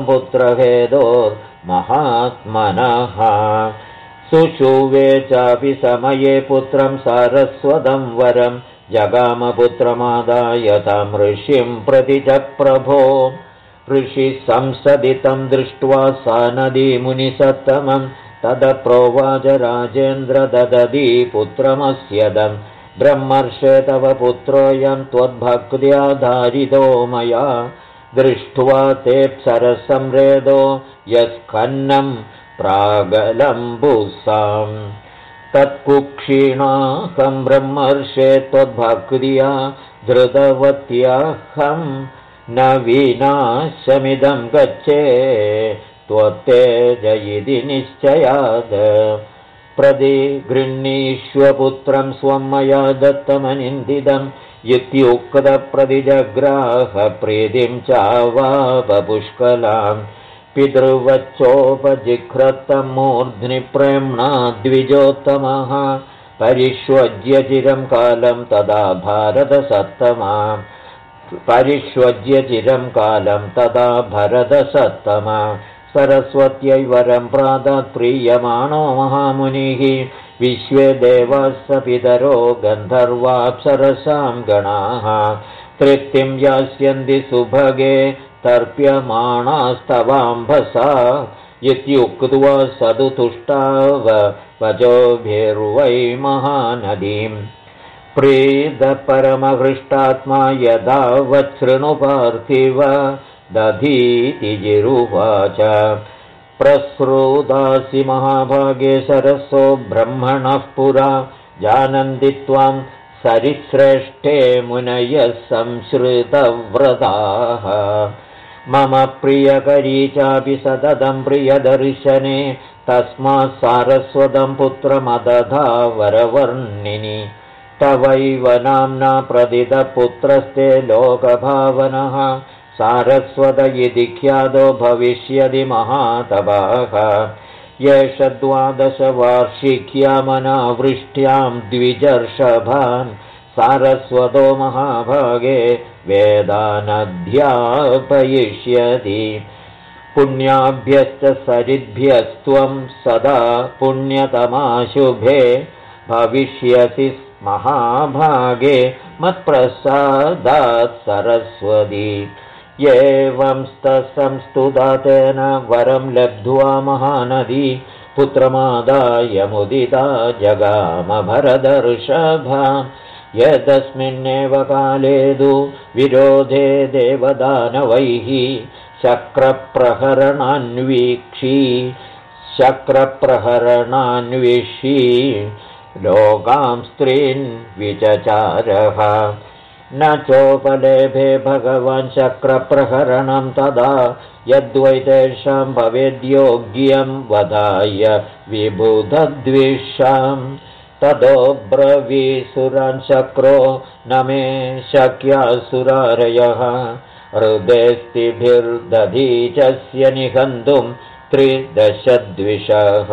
पुत्रहेदोर्महात्मनः सुषुवे चापि समये पुत्रं सारस्वतं वरं जगामपुत्रमादाय तं ऋषिं प्रति च प्रभो ऋषिः संसदितं दृष्ट्वा सा नदी मुनिसत्तमं तदप्रोवाच राजेन्द्र ददती पुत्रमस्यदं ब्रह्मर्षे तव पुत्रोऽयं त्वद्भक्त्या धारितो मया दृष्ट्वा तेऽप्सरसंरेदो यस्कन्नं प्रागलम्बुसाम् तत्कुक्षीणाहं ब्रह्मर्षे त्वद्भक्त्या धृतवत्याहं न विनाशमिदं गच्छे त्वत्तेज इति निश्चयात् प्रतिगृह्णीष्वपुत्रं स्वं मया दत्तमनिन्दितम् इत्युक्तप्रतिजग्राह प्रीतिं चावापपुष्कलाम् पितृवच्चोपजिघ्रतं मूर्ध्नि प्रेम्णा द्विजोत्तमः परिष्वज्य चिरं कालं तदा भारतसत्तमा सरस्वत्यै वरं प्रादात् प्रीयमाणो महामुनिः विश्वे देवाः पितरो गन्धर्वाप्सरसां गणाः तृप्तिं यास्यन्ति सुभगे तर्प्यमाणास्तवाम्भसा इत्युक्त्वा सदुतुष्टाव वचोभिर्वै महानदीम् प्रीतपरमहृष्टात्मा यदा वच्छृणुपार्थिव दधीति जिरुवाच प्रसृदासि महाभागे सरसो ब्रह्मणः पुरा जानन्ति त्वां सरिश्रेष्ठे मुनयः संश्रितव्रताः मम प्रियकरी चापि सततं प्रियदर्शने तस्मात् सारस्वतं पुत्रमदधा वरवर्णिनि तवैव नाम्ना प्रदितपुत्रस्ते लोकभावनः सारस्वत इति ख्यातो भविष्यति महातपः एष 12 वार्षिक्यामनावृष्ट्यां द्विजर्षभान् सारस्वतो महाभागे वेदानध्यापयिष्यति पुण्याभ्यश्च सरिद्भ्यस्त्वं सदा पुण्यतमाशुभे भविष्यसि महाभागे मत्प्रसादात् सरस्वती एवं संस्तुता तेन वरं लब्ध्वा महानदी पुत्रमादाय मुदिता जगाम भरतर्षभा यतस्मिन्नेव काले तु विरोधे देवदानवैः शक्रप्रहरणान्वीक्षी लोकां स्त्रीन् विचचारः न चोपलेभे भगवान् शक्रप्रहरणं तदा यद्वै तेषां भवेद्योग्यं वदाय विबुधद्विषां ततो ब्रवीसुरान् शक्रो न मे शक्यासुरारयः हृदयस्तिभिर्दधीचस्य निहन्तुं 13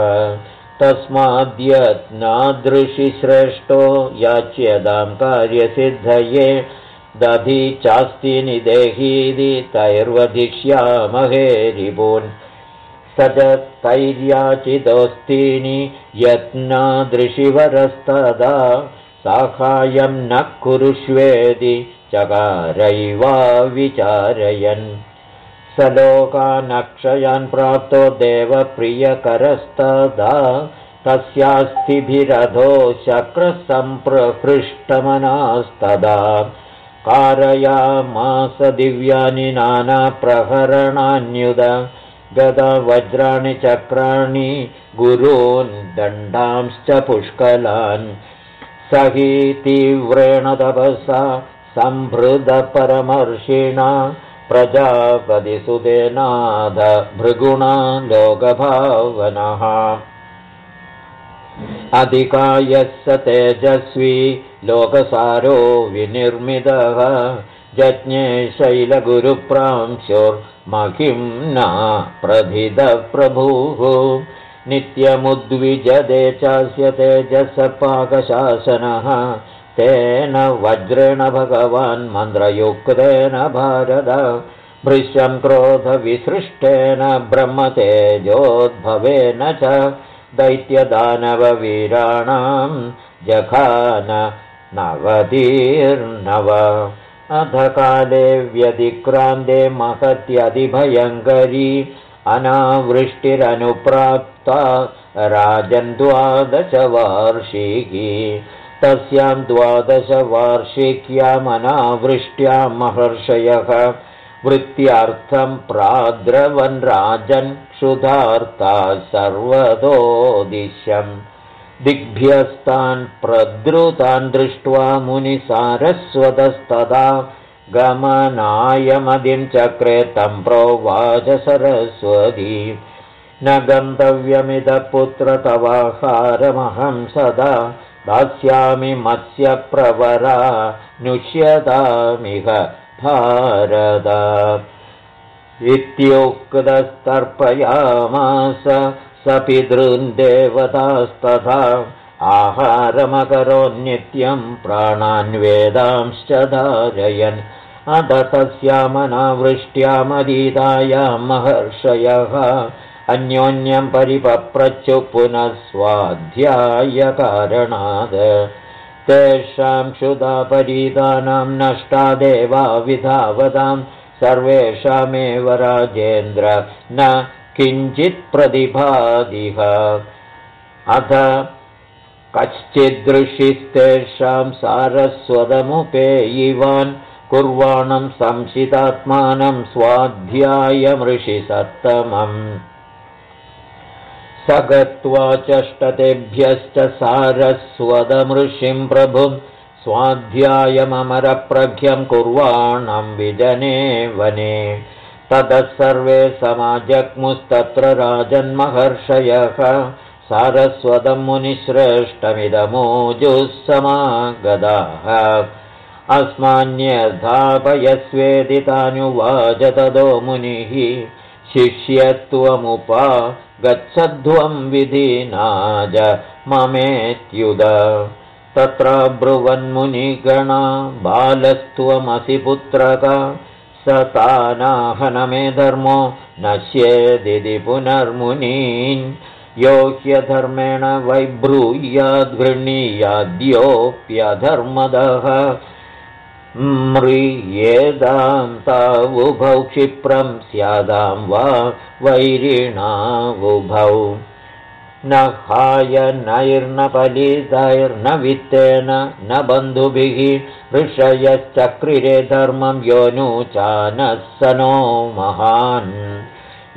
तस्माद्यत्नादृशि श्रेष्ठो याच्यतां कार्यसिद्धये दधी चास्ति निदेहीति तैर्वधिष्यामहे रिपून् स च तैर्याचिदोऽस्तीनि यत्नादृशिवरस्तदा साहाय्यं न कुरुष्वेदि चकारैवा विचारयन् स लोकानक्षयान् प्राप्तो देवप्रियकरस्तदा तस्यास्तिभिरधो शक्रसम्प्रहृष्टमनास्तदा कारयामास दिव्यानि नानाप्रहरणान्युद गदवज्राणि चक्राणि गुरून् दण्डांश्च पुष्कलान् स हि तीव्रेण तपसा संहृतपरमर्षिणा प्रजापतिसुतेनाथ भृगुणा लोकभावनः अधिकायः स तेजस्वी लोकसारो विनिर्मितः जज्ञे शैलगुरुप्रांशुर्महिम्ना प्रथितप्रभुः नित्यमुद्विजते चास्य तेजसपाकशासनः तेन वज्रेण भगवान् मन्त्रयुक्तेन भारत भृशं क्रोधविसृष्टेन ब्रह्मतेजोद्भवेन च दैत्यदानववीराणां जघान नवतिर्नव अधकाले व्यतिक्रान्ते महत्यधिभयङ्करी अनावृष्टिरनुप्राप्ता राजन् 12 वार्षिकी तस्यां 12 वार्षिक्यामनावृष्ट्यां महर्षयः वृत्त्यार्थं प्राद्रवन् राजन् क्षुधार्ता सर्वतोदिशम् दिग्भ्यस्तान् प्रद्रुतान् दृष्ट्वा मुनिसारस्वतस्तदा गमनायमदिं चक्रे तं प्रोवाच सरस्वती न गन्तव्यमिद पुत्र तवाहारमहं सदा दास्यामि मत्स्यप्रवरा नुष्यतामिह भारत इत्युक्तस्तर्पयामास स पितॄन् देवतास्तथा आहारमकरोन्नित्यं प्राणान् वेदांश्च धारयन् अध तस्यामनावृष्ट्यामदीतायां महर्षयः अन्योन्यं परिपप्रच्छु पुनः स्वाध्यायकारणात् तेषां क्षुधापरीतानां नष्टा देवा विधावतां सर्वेषामेव राजेन्द्र न किञ्चित् प्रतिभादिह अथ कश्चिदृषिस्तेषां सारस्वतमुपेयिवान् कुर्वाणं संशितात्मानं स्वाध्यायमृषिसत्तमम् स गत्वा चष्टतेभ्यश्च सारस्वतमृषिं प्रभुं स्वाध्यायममरप्रज्ञं कुर्वाणं विजने वने ततः सर्वे समाजग्मुस्तत्र राजन्महर्षयः सारस्वतं मुनिश्रेष्ठमिदमोजुः समागताः अस्मान्यधापयस्वेति तानुवाच ततो मुनिः शिष्यत्वमुपा गच्छध्वं विधिनाज ममेत्युद तत्र ब्रुवन्मुनिगणा बालस्त्वमसि पुत्रक स तानाहनमे धर्मो नश्येदिति पुनर्मुनीन् यो ह्यधर्मेण वैब्रूयाद्गृह्णीयाद्योऽप्यधर्मदः म्रियेदां तावुभौ क्षिप्रं स्यादां वा वैरिणावुभौ न हायनैर्न पलितैर्न वित्तेन न बन्धुभिः ऋषयश्चक्रिरे धर्मं योऽनुचानः स नो महान्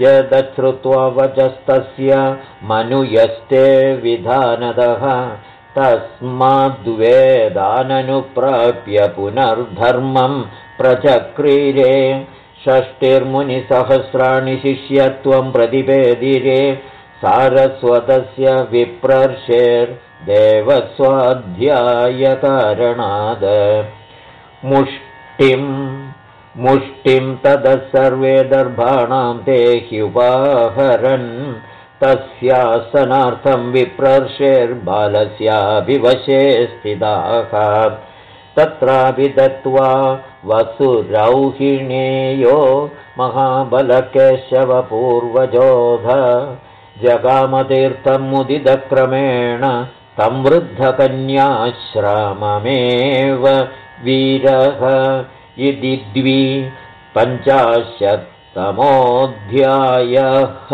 यदश्रुत्वा वचस्तस्य मनुयस्ते विधानतः तस्माद्वेदाननुप्राप्य पुनर्धर्मं प्रचक्रिरे। षष्टिर्मुनिसहस्राणि शिष्यत्वं प्रतिपेदिरे। सारस्वतस्य विप्रर्षेर्देवस्वाध्यायकारणाद् मुष्टिं ततः सर्वे दर्भाणां ते ह्युपाहरन्। तस्यासनार्थं विप्रर्षेर्बालस्याभिवशे स्थिताः। तत्रापि दत्त्वा वसुरौहिणेयो महाबलकेशवपूर्वजोध जगामतीर्थं मुदितक्रमेण तं वृद्धकन्याश्रममेव वीरः। इति 250तमोऽध्यायः।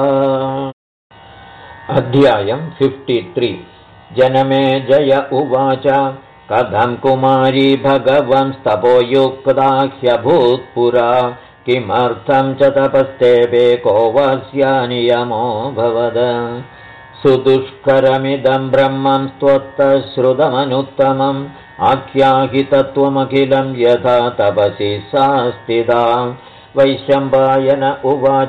अध्यायं 53। जनमेजय उवाच कथं कुमारी भगवंस्तपोयुक्ता ह्यभूत्पुरा। किमर्थं च तपस्तेपे को वास्यानियमो भवद। सुदुष्करमिदं ब्रह्मं त्वत्तश्रुतमनुत्तमम् आख्याहितत्वमखिलं यथा तपसि सा स्थिता। वैशम्पायन उवाच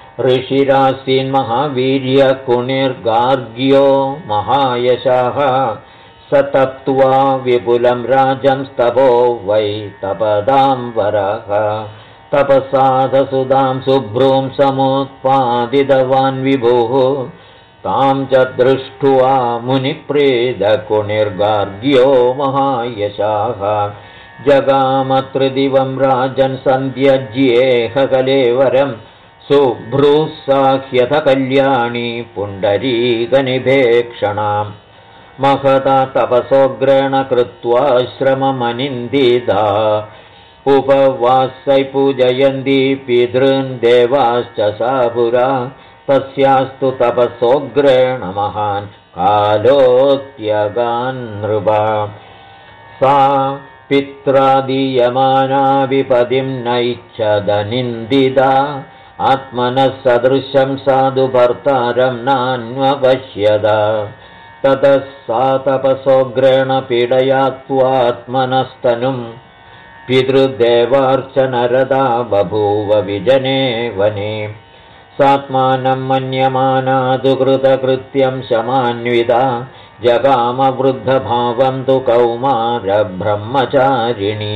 ऋषिरासीन्महावीर्यकुणिर्गार्ग्यो महायशः। स तप्त्वा विपुलं राजं स्तपो वै तपदां वरः। तपसाधसुधां शुभ्रूं समुत्पादितवान् विभुः। तां च दृष्ट्वा मुनिप्रीतकुणिर्गार्ग्यो महायशाः। जगामत्रिदिवं राजन् सन्त्यज्येह कलेवरं। शुभ्रूः साह्यथ कल्याणी पुण्डरीकनिभेक्षणां। महता तपसोग्रेण कृत्वा श्रममनिन्दिता। उपवासै पूजयन्ती पितॄन् देवाश्च सा पुरा। तस्यास्तु तपसोग्रेण महान् कालोऽत्यगान् नृपा। सा पित्रादीयमाना विपदिं नैच्छदनिन्दिता। आत्मनः सदृशं साधु भर्तारं नान्वपश्यत। ततः सा तपसोग्रेण पीडयात्वात्मनस्तनुं। पितृदेवार्चनरदा बभूव विजने वने। सात्मानं मन्यमानादु कृतकृत्यं शमान्विता। जगामवृद्धभावं तु कौमारब्रह्मचारिणी।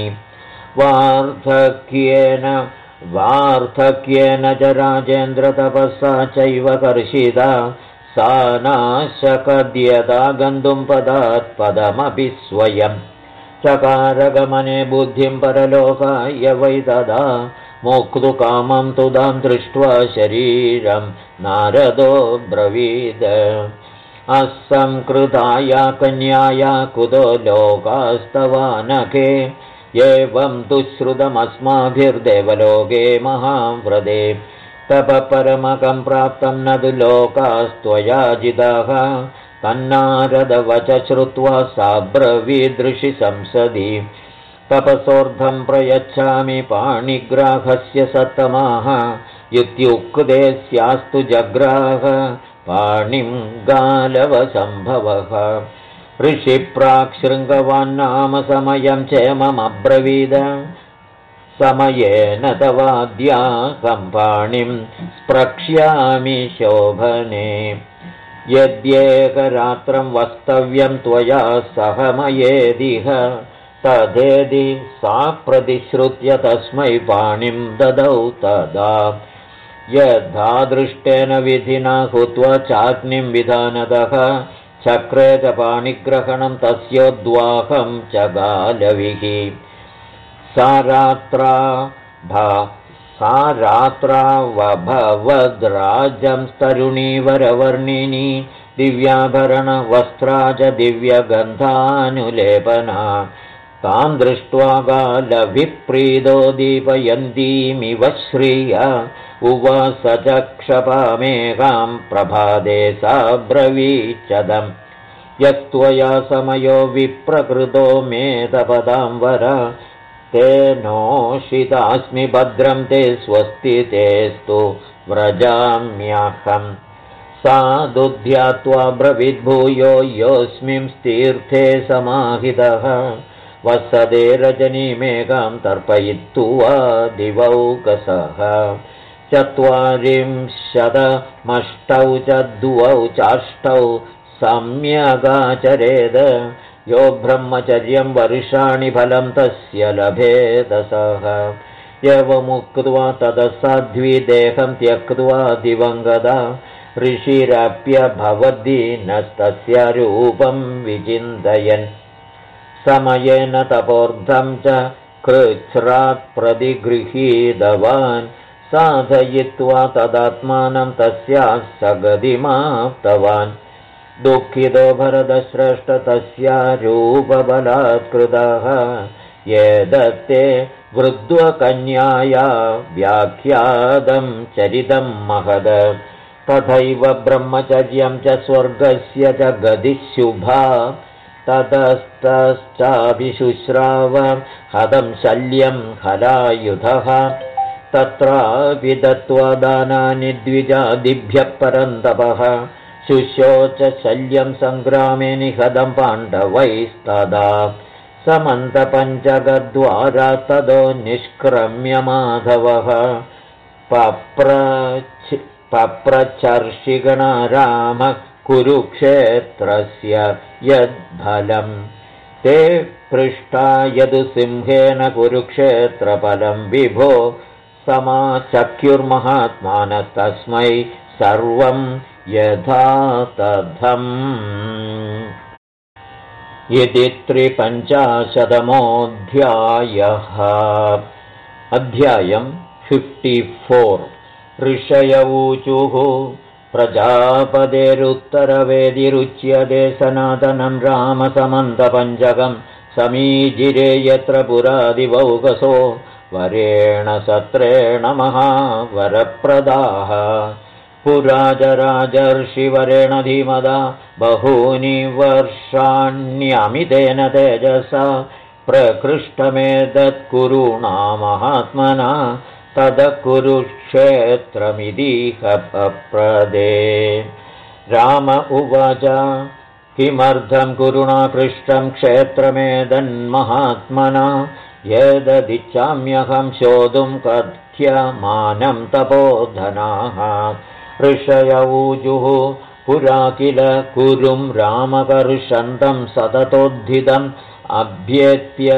वार्धक्येन च राजेन्द्रतपसा चैव कर्षिता। सा नाशकद्यदा गन्तुं पदात् पदमपि स्वयं। चकारगमने बुद्धिं परलोकाय वै तदा। मोक्तुकामं तु तां दृष्ट्वा शरीरं नारदो ब्रवीद। असंकृताया कन्याया कुतो लोकास्तवानके। एवं तु श्रुतमस्माभिर्देवलोके महाव्रते। तपपरमकं प्राप्तं न तु लोकास्त्वया जिताः। तन्नारदवच श्रुत्वा सा ब्रवीदृषि संसदि। तपसोर्धं प्रयच्छामि पाणिग्राहस्य सत्तमाः। इत्युक्ते स्यास्तु जग्राह पाणिं गालवसम्भवः। ऋषिप्राक्शृङ्गवान्नाम समयं चेममब्रवीद। समयेन तवाद्याहं पाणिं स्प्रक्ष्यामि शोभने। यद्येकरात्रं वक्तव्यं त्वया सह मयेदिह। तदेदि सा प्रतिश्रुत्य तस्मै पाणिं ददौ तदा। यथा दृष्टेन विधिना हुत्वा चाग्निं विधानतः। चक्रे च पाणिग्रहणं तस्योद्वाहं च गालविः। सा रात्रावभवद्राजं तरुणीवरवर्णिनी। दिव्याभरणवस्त्रा च दिव्यगन्धानुलेपना। तां दृष्ट्वा गालविप्रीतो दीपयन्तीमिव श्रिया। उवास चक्षपामेकां प्रभाते सा ब्रवीचदम्। यत्त्वया समयो विप्रकृतो मे तपदां वर। तेनोषितास्मि भद्रं ते स्वस्ति तेस्तु व्रजाम्यहम्। साधु ध्यात्वा ब्रवीद्भूयो योऽस्मिन् तीर्थे समाहितः वसदे रजनीमेघां तर्पयित्वा दिवौकसः 40 च 2 चाष्टौ सम्यगाचरेद यो ब्रह्मचर्यं वर्षाणि फलं तस्य लभेदसः एवमुक्त्वा तदसाध्वी देहं त्यक्त्वा दिवङ्गता ऋषिरप्यभवद्दीनस्तस्य रूपं विचिन्तयन् समयेन तपोर्धं च कृच्छ्रात् प्रतिगृहीतवान् साधयित्वा तदात्मानं तस्याः सगतिमाप्तवान् दुःखितो भरतश्रेष्ठ तस्या रूपबलात्कृतः ये दत्ते वृद्ध्वकन्याया व्याख्यातं चरितं महद तथैव ब्रह्मचर्यं च स्वर्गस्य च गतिशुभा ततस्तश्चाभिशुश्राव हतं शल्यं हलायुधः तत्रापि दत्त्वा दानानि द्विजादिभ्यः परन्तपः शुश्योच शल्यं सङ्ग्रामे निहतं पाण्डवैस्तदा समन्तपञ्चगद्वारा तदो निष्क्रम्य माधवः पप्रचर्षिगणरामः कुरुक्षेत्रस्य यद्फलं ते पृष्ठा यदुसिंहेन कुरुक्षेत्रफलं विभो समाचख्युर्महात्मानस्तस्मै सर्वं यथा तथम् इति 53 अध्यायं 54 ऋषयऊचुः प्रजापतेरुत्तरवेदिरुच्यते सनातनं रामसमन्तपञ्चकं समीजिरे यत्र पुरादिवौकसो वरेण सत्रेण महावरप्रदाः पुरा च राजर्षिवरेण धीमदा बहूनि वर्षाण्यमितेन तेजसा प्रकृष्टमेतत्कुरुणा महात्मना तद कुरुक्षेत्रमिदीह पप्रदे राम उवाच किमर्थं कुरुणा पृष्टं क्षेत्रमेदन्महात्मना यददिच्छाम्यहं शोधुं कथ्यमानं तपोधनाः ऋषयऊजुः पुरा किल कुरुं रामकर्षन्तं सततोद्धितम् अभ्येत्य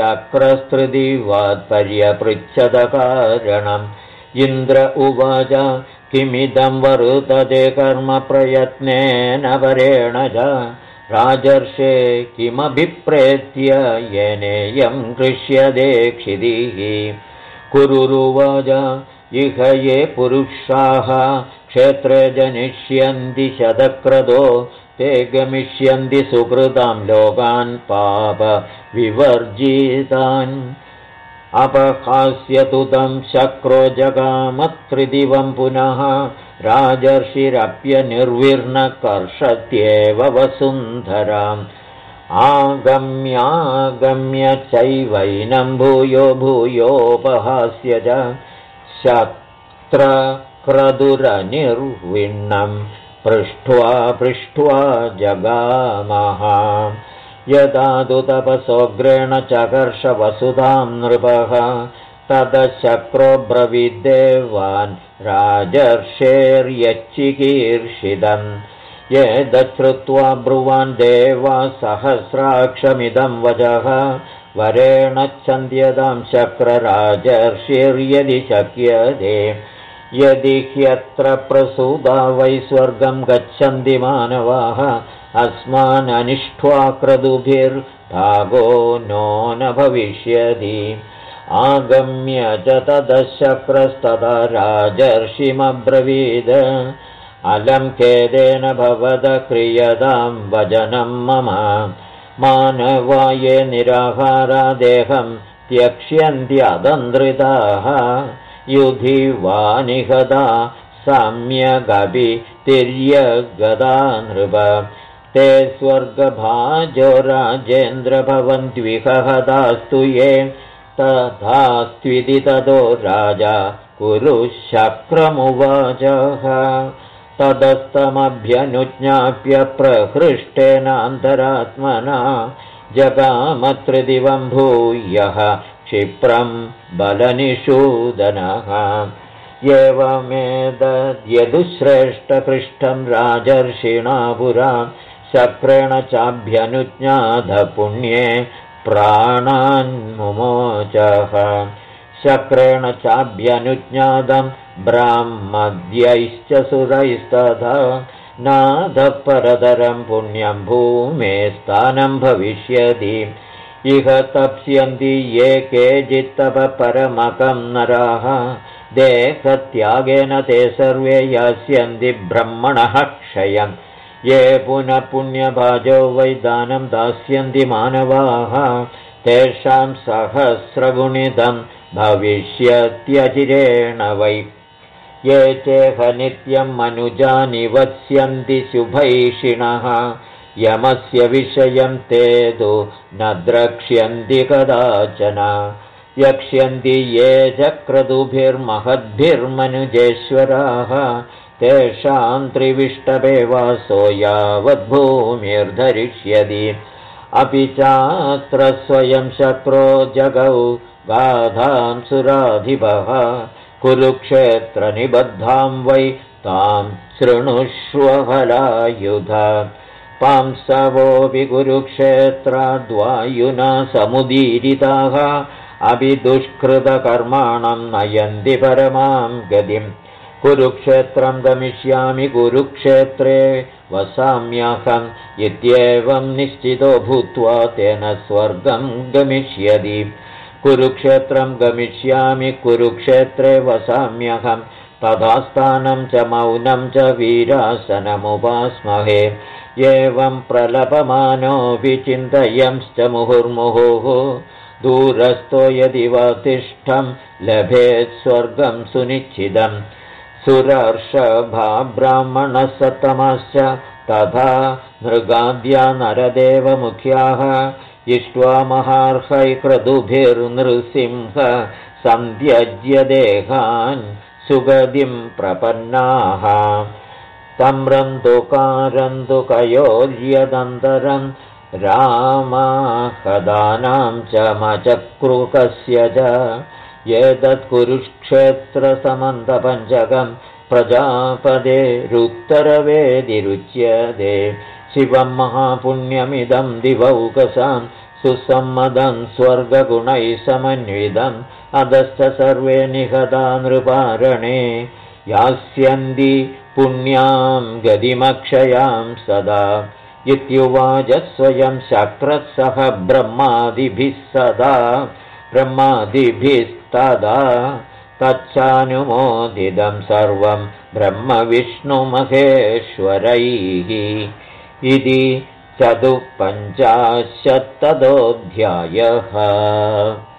शक्रस्त्रिदिवत्पर्यपृच्छदकारणम् इन्द्र उवाच किमिदं वर्तते कर्मप्रयत्नेन वरेण च राजर्षे किमभिप्रेत्य येनेयं गृह्यते क्षितिः कुरुरुवाच इह ये पुरुषाः क्षेत्रे जनिष्यन्ति शतक्रतो ते गमिष्यन्ति सुकृतां लोकान् पाप विवर्जितान् अपहास्यतु तं शक्रो जगामत्रिदिवं पुनः राजर्षिरप्यनिर्विर्नकर्षत्येव वसुन्धराम् आगम्यागम्य चैवैनं भूयो भूयोपहास्य च शत्रक्रदुरनिर्विण्णं पृष्ट्वा जगामः यदा तु तपसोग्रेण चकर्ष वसुधां नृपः तदशक्रो ब्रवीद्देवान् राजर्षेर्यच्चिकीर्षितम् येदच्छ्रुत्वा ब्रुवान् देवा सहस्राक्षमिदं वचः वरेण छन्द्यतां शक्रराजर्षिर्यदि शक्यते यदि ह्यत्र प्रसूदा वै स्वर्गं गच्छन्ति मानवाः अस्मान् अनिष्ट्वा क्रतुभिर्भागो नो न भविष्यति आगम्य च तदशक्रस्तदा राजर्षिमब्रवीद अलं खेदेन भवद क्रियतां वचनं मम मानवा ये निराहारा देहं त्यक्ष्यन्त्यदन्द्रिताः युधि वा निहता सम्यगपि तिर्यगदा नृप ते स्वर्गभाजो राजेन्द्र भवन्त्विहदास्तु ये तथास्त्विति ततो राजा कुरु शक्रमुवाचः तदस्तमभ्यनुज्ञाप्य प्रहृष्टेनान्तरात्मना जगामत्रिदिवं भूयः क्षिप्रं बलनिषूदनः। एवमेतद्यदुश्रेष्ठपृष्ठं राजर्षिणा पुरा शक्रेण चाभ्यनुज्ञातपुण्ये प्राणान्मुमोचः। शक्रेण चाभ्यनुज्ञातं ब्राह्मद्यैश्च सुरैस्तथा नादः परतरं पुण्यं भूमे स्थानं भविष्यति। इह तप्स्यन्ति ये केचित्तपरमकं नराः देहत्यागेन ते सर्वे यास्यन्ति ब्रह्मणः क्षयम्। ये पुनः पुण्यभाजो वै दानं दास्यन्ति मानवाः तेषां सहस्रगुणितं भविष्यत्यचिरेण वै। ये चेह नित्यं मनुजानि वत्स्यन्ति शुभैषिणः यमस्य विषयं ते तु न द्रक्ष्यन्ति कदाचन। यक्ष्यन्ति ये चक्रतुभिर्महद्भिर्मनुजेश्वराः तेषां त्रिविष्टपे वासो यावद्भूमिर्धरिष्यति। अपि चात्र स्वयं शक्रो जगौ गाधां सुराधिपः कुरुक्षेत्रनिबद्धां वै तां शृणुष्वफलायुध। पांसवोऽपि कुरुक्षेत्राद्वायुना समुदीरिताः अभिदुष्कृतकर्माणं नयन्ति परमां गतिम्। कुरुक्षेत्रं गमिष्यामि कुरुक्षेत्रे वसाम्यहम् इत्येवं निश्चितो भूत्वा तेन स्वर्गं गमिष्यति। कुरुक्षेत्रं गमिष्यामि कुरुक्षेत्रे वसाम्यहम् तथा स्थानं च मौनं च वीरासनमुपास्महे। एवं प्रलपमानोऽपि चिन्तयंश्च मुहुर्मुहुः दूरस्थो यदि वा तिष्ठं लभेत् स्वर्गं सुनिश्चितम्। सुरर्षभा ब्राह्मणसत्तमश्च तथा नृगाद्या नरदेवमुख्याः इष्ट्वा महार्हैक्रतुभिर्नृसिंह सन्त्यज्य देहान् सुगतिं प्रपन्नाः। तम्रन्तुकारन्तुकयोर्यदन्तरं रामाहदानां च मचक्रुकस्य च एतत्कुरुक्षेत्रसमन्तपञ्चकं प्रजापदेरुत्तरवेदिरुच्यते। शिवं महापुण्यमिदं दिवौकसां सुसम्मदं स्वर्गगुणैः समन्वितम् अधश्च सर्वे निहता नृपारणे यास्यन्ति पुण्यां गतिमक्षयां सदा। इत्युवाच स्वयं शक्रः सह ब्रह्मादिभिः सदा ब्रह्मादिभिस्तदा तच्चानुमोदितं सर्वं ब्रह्मविष्णुमहेश्वरैः। इति 45तमोऽध्यायः।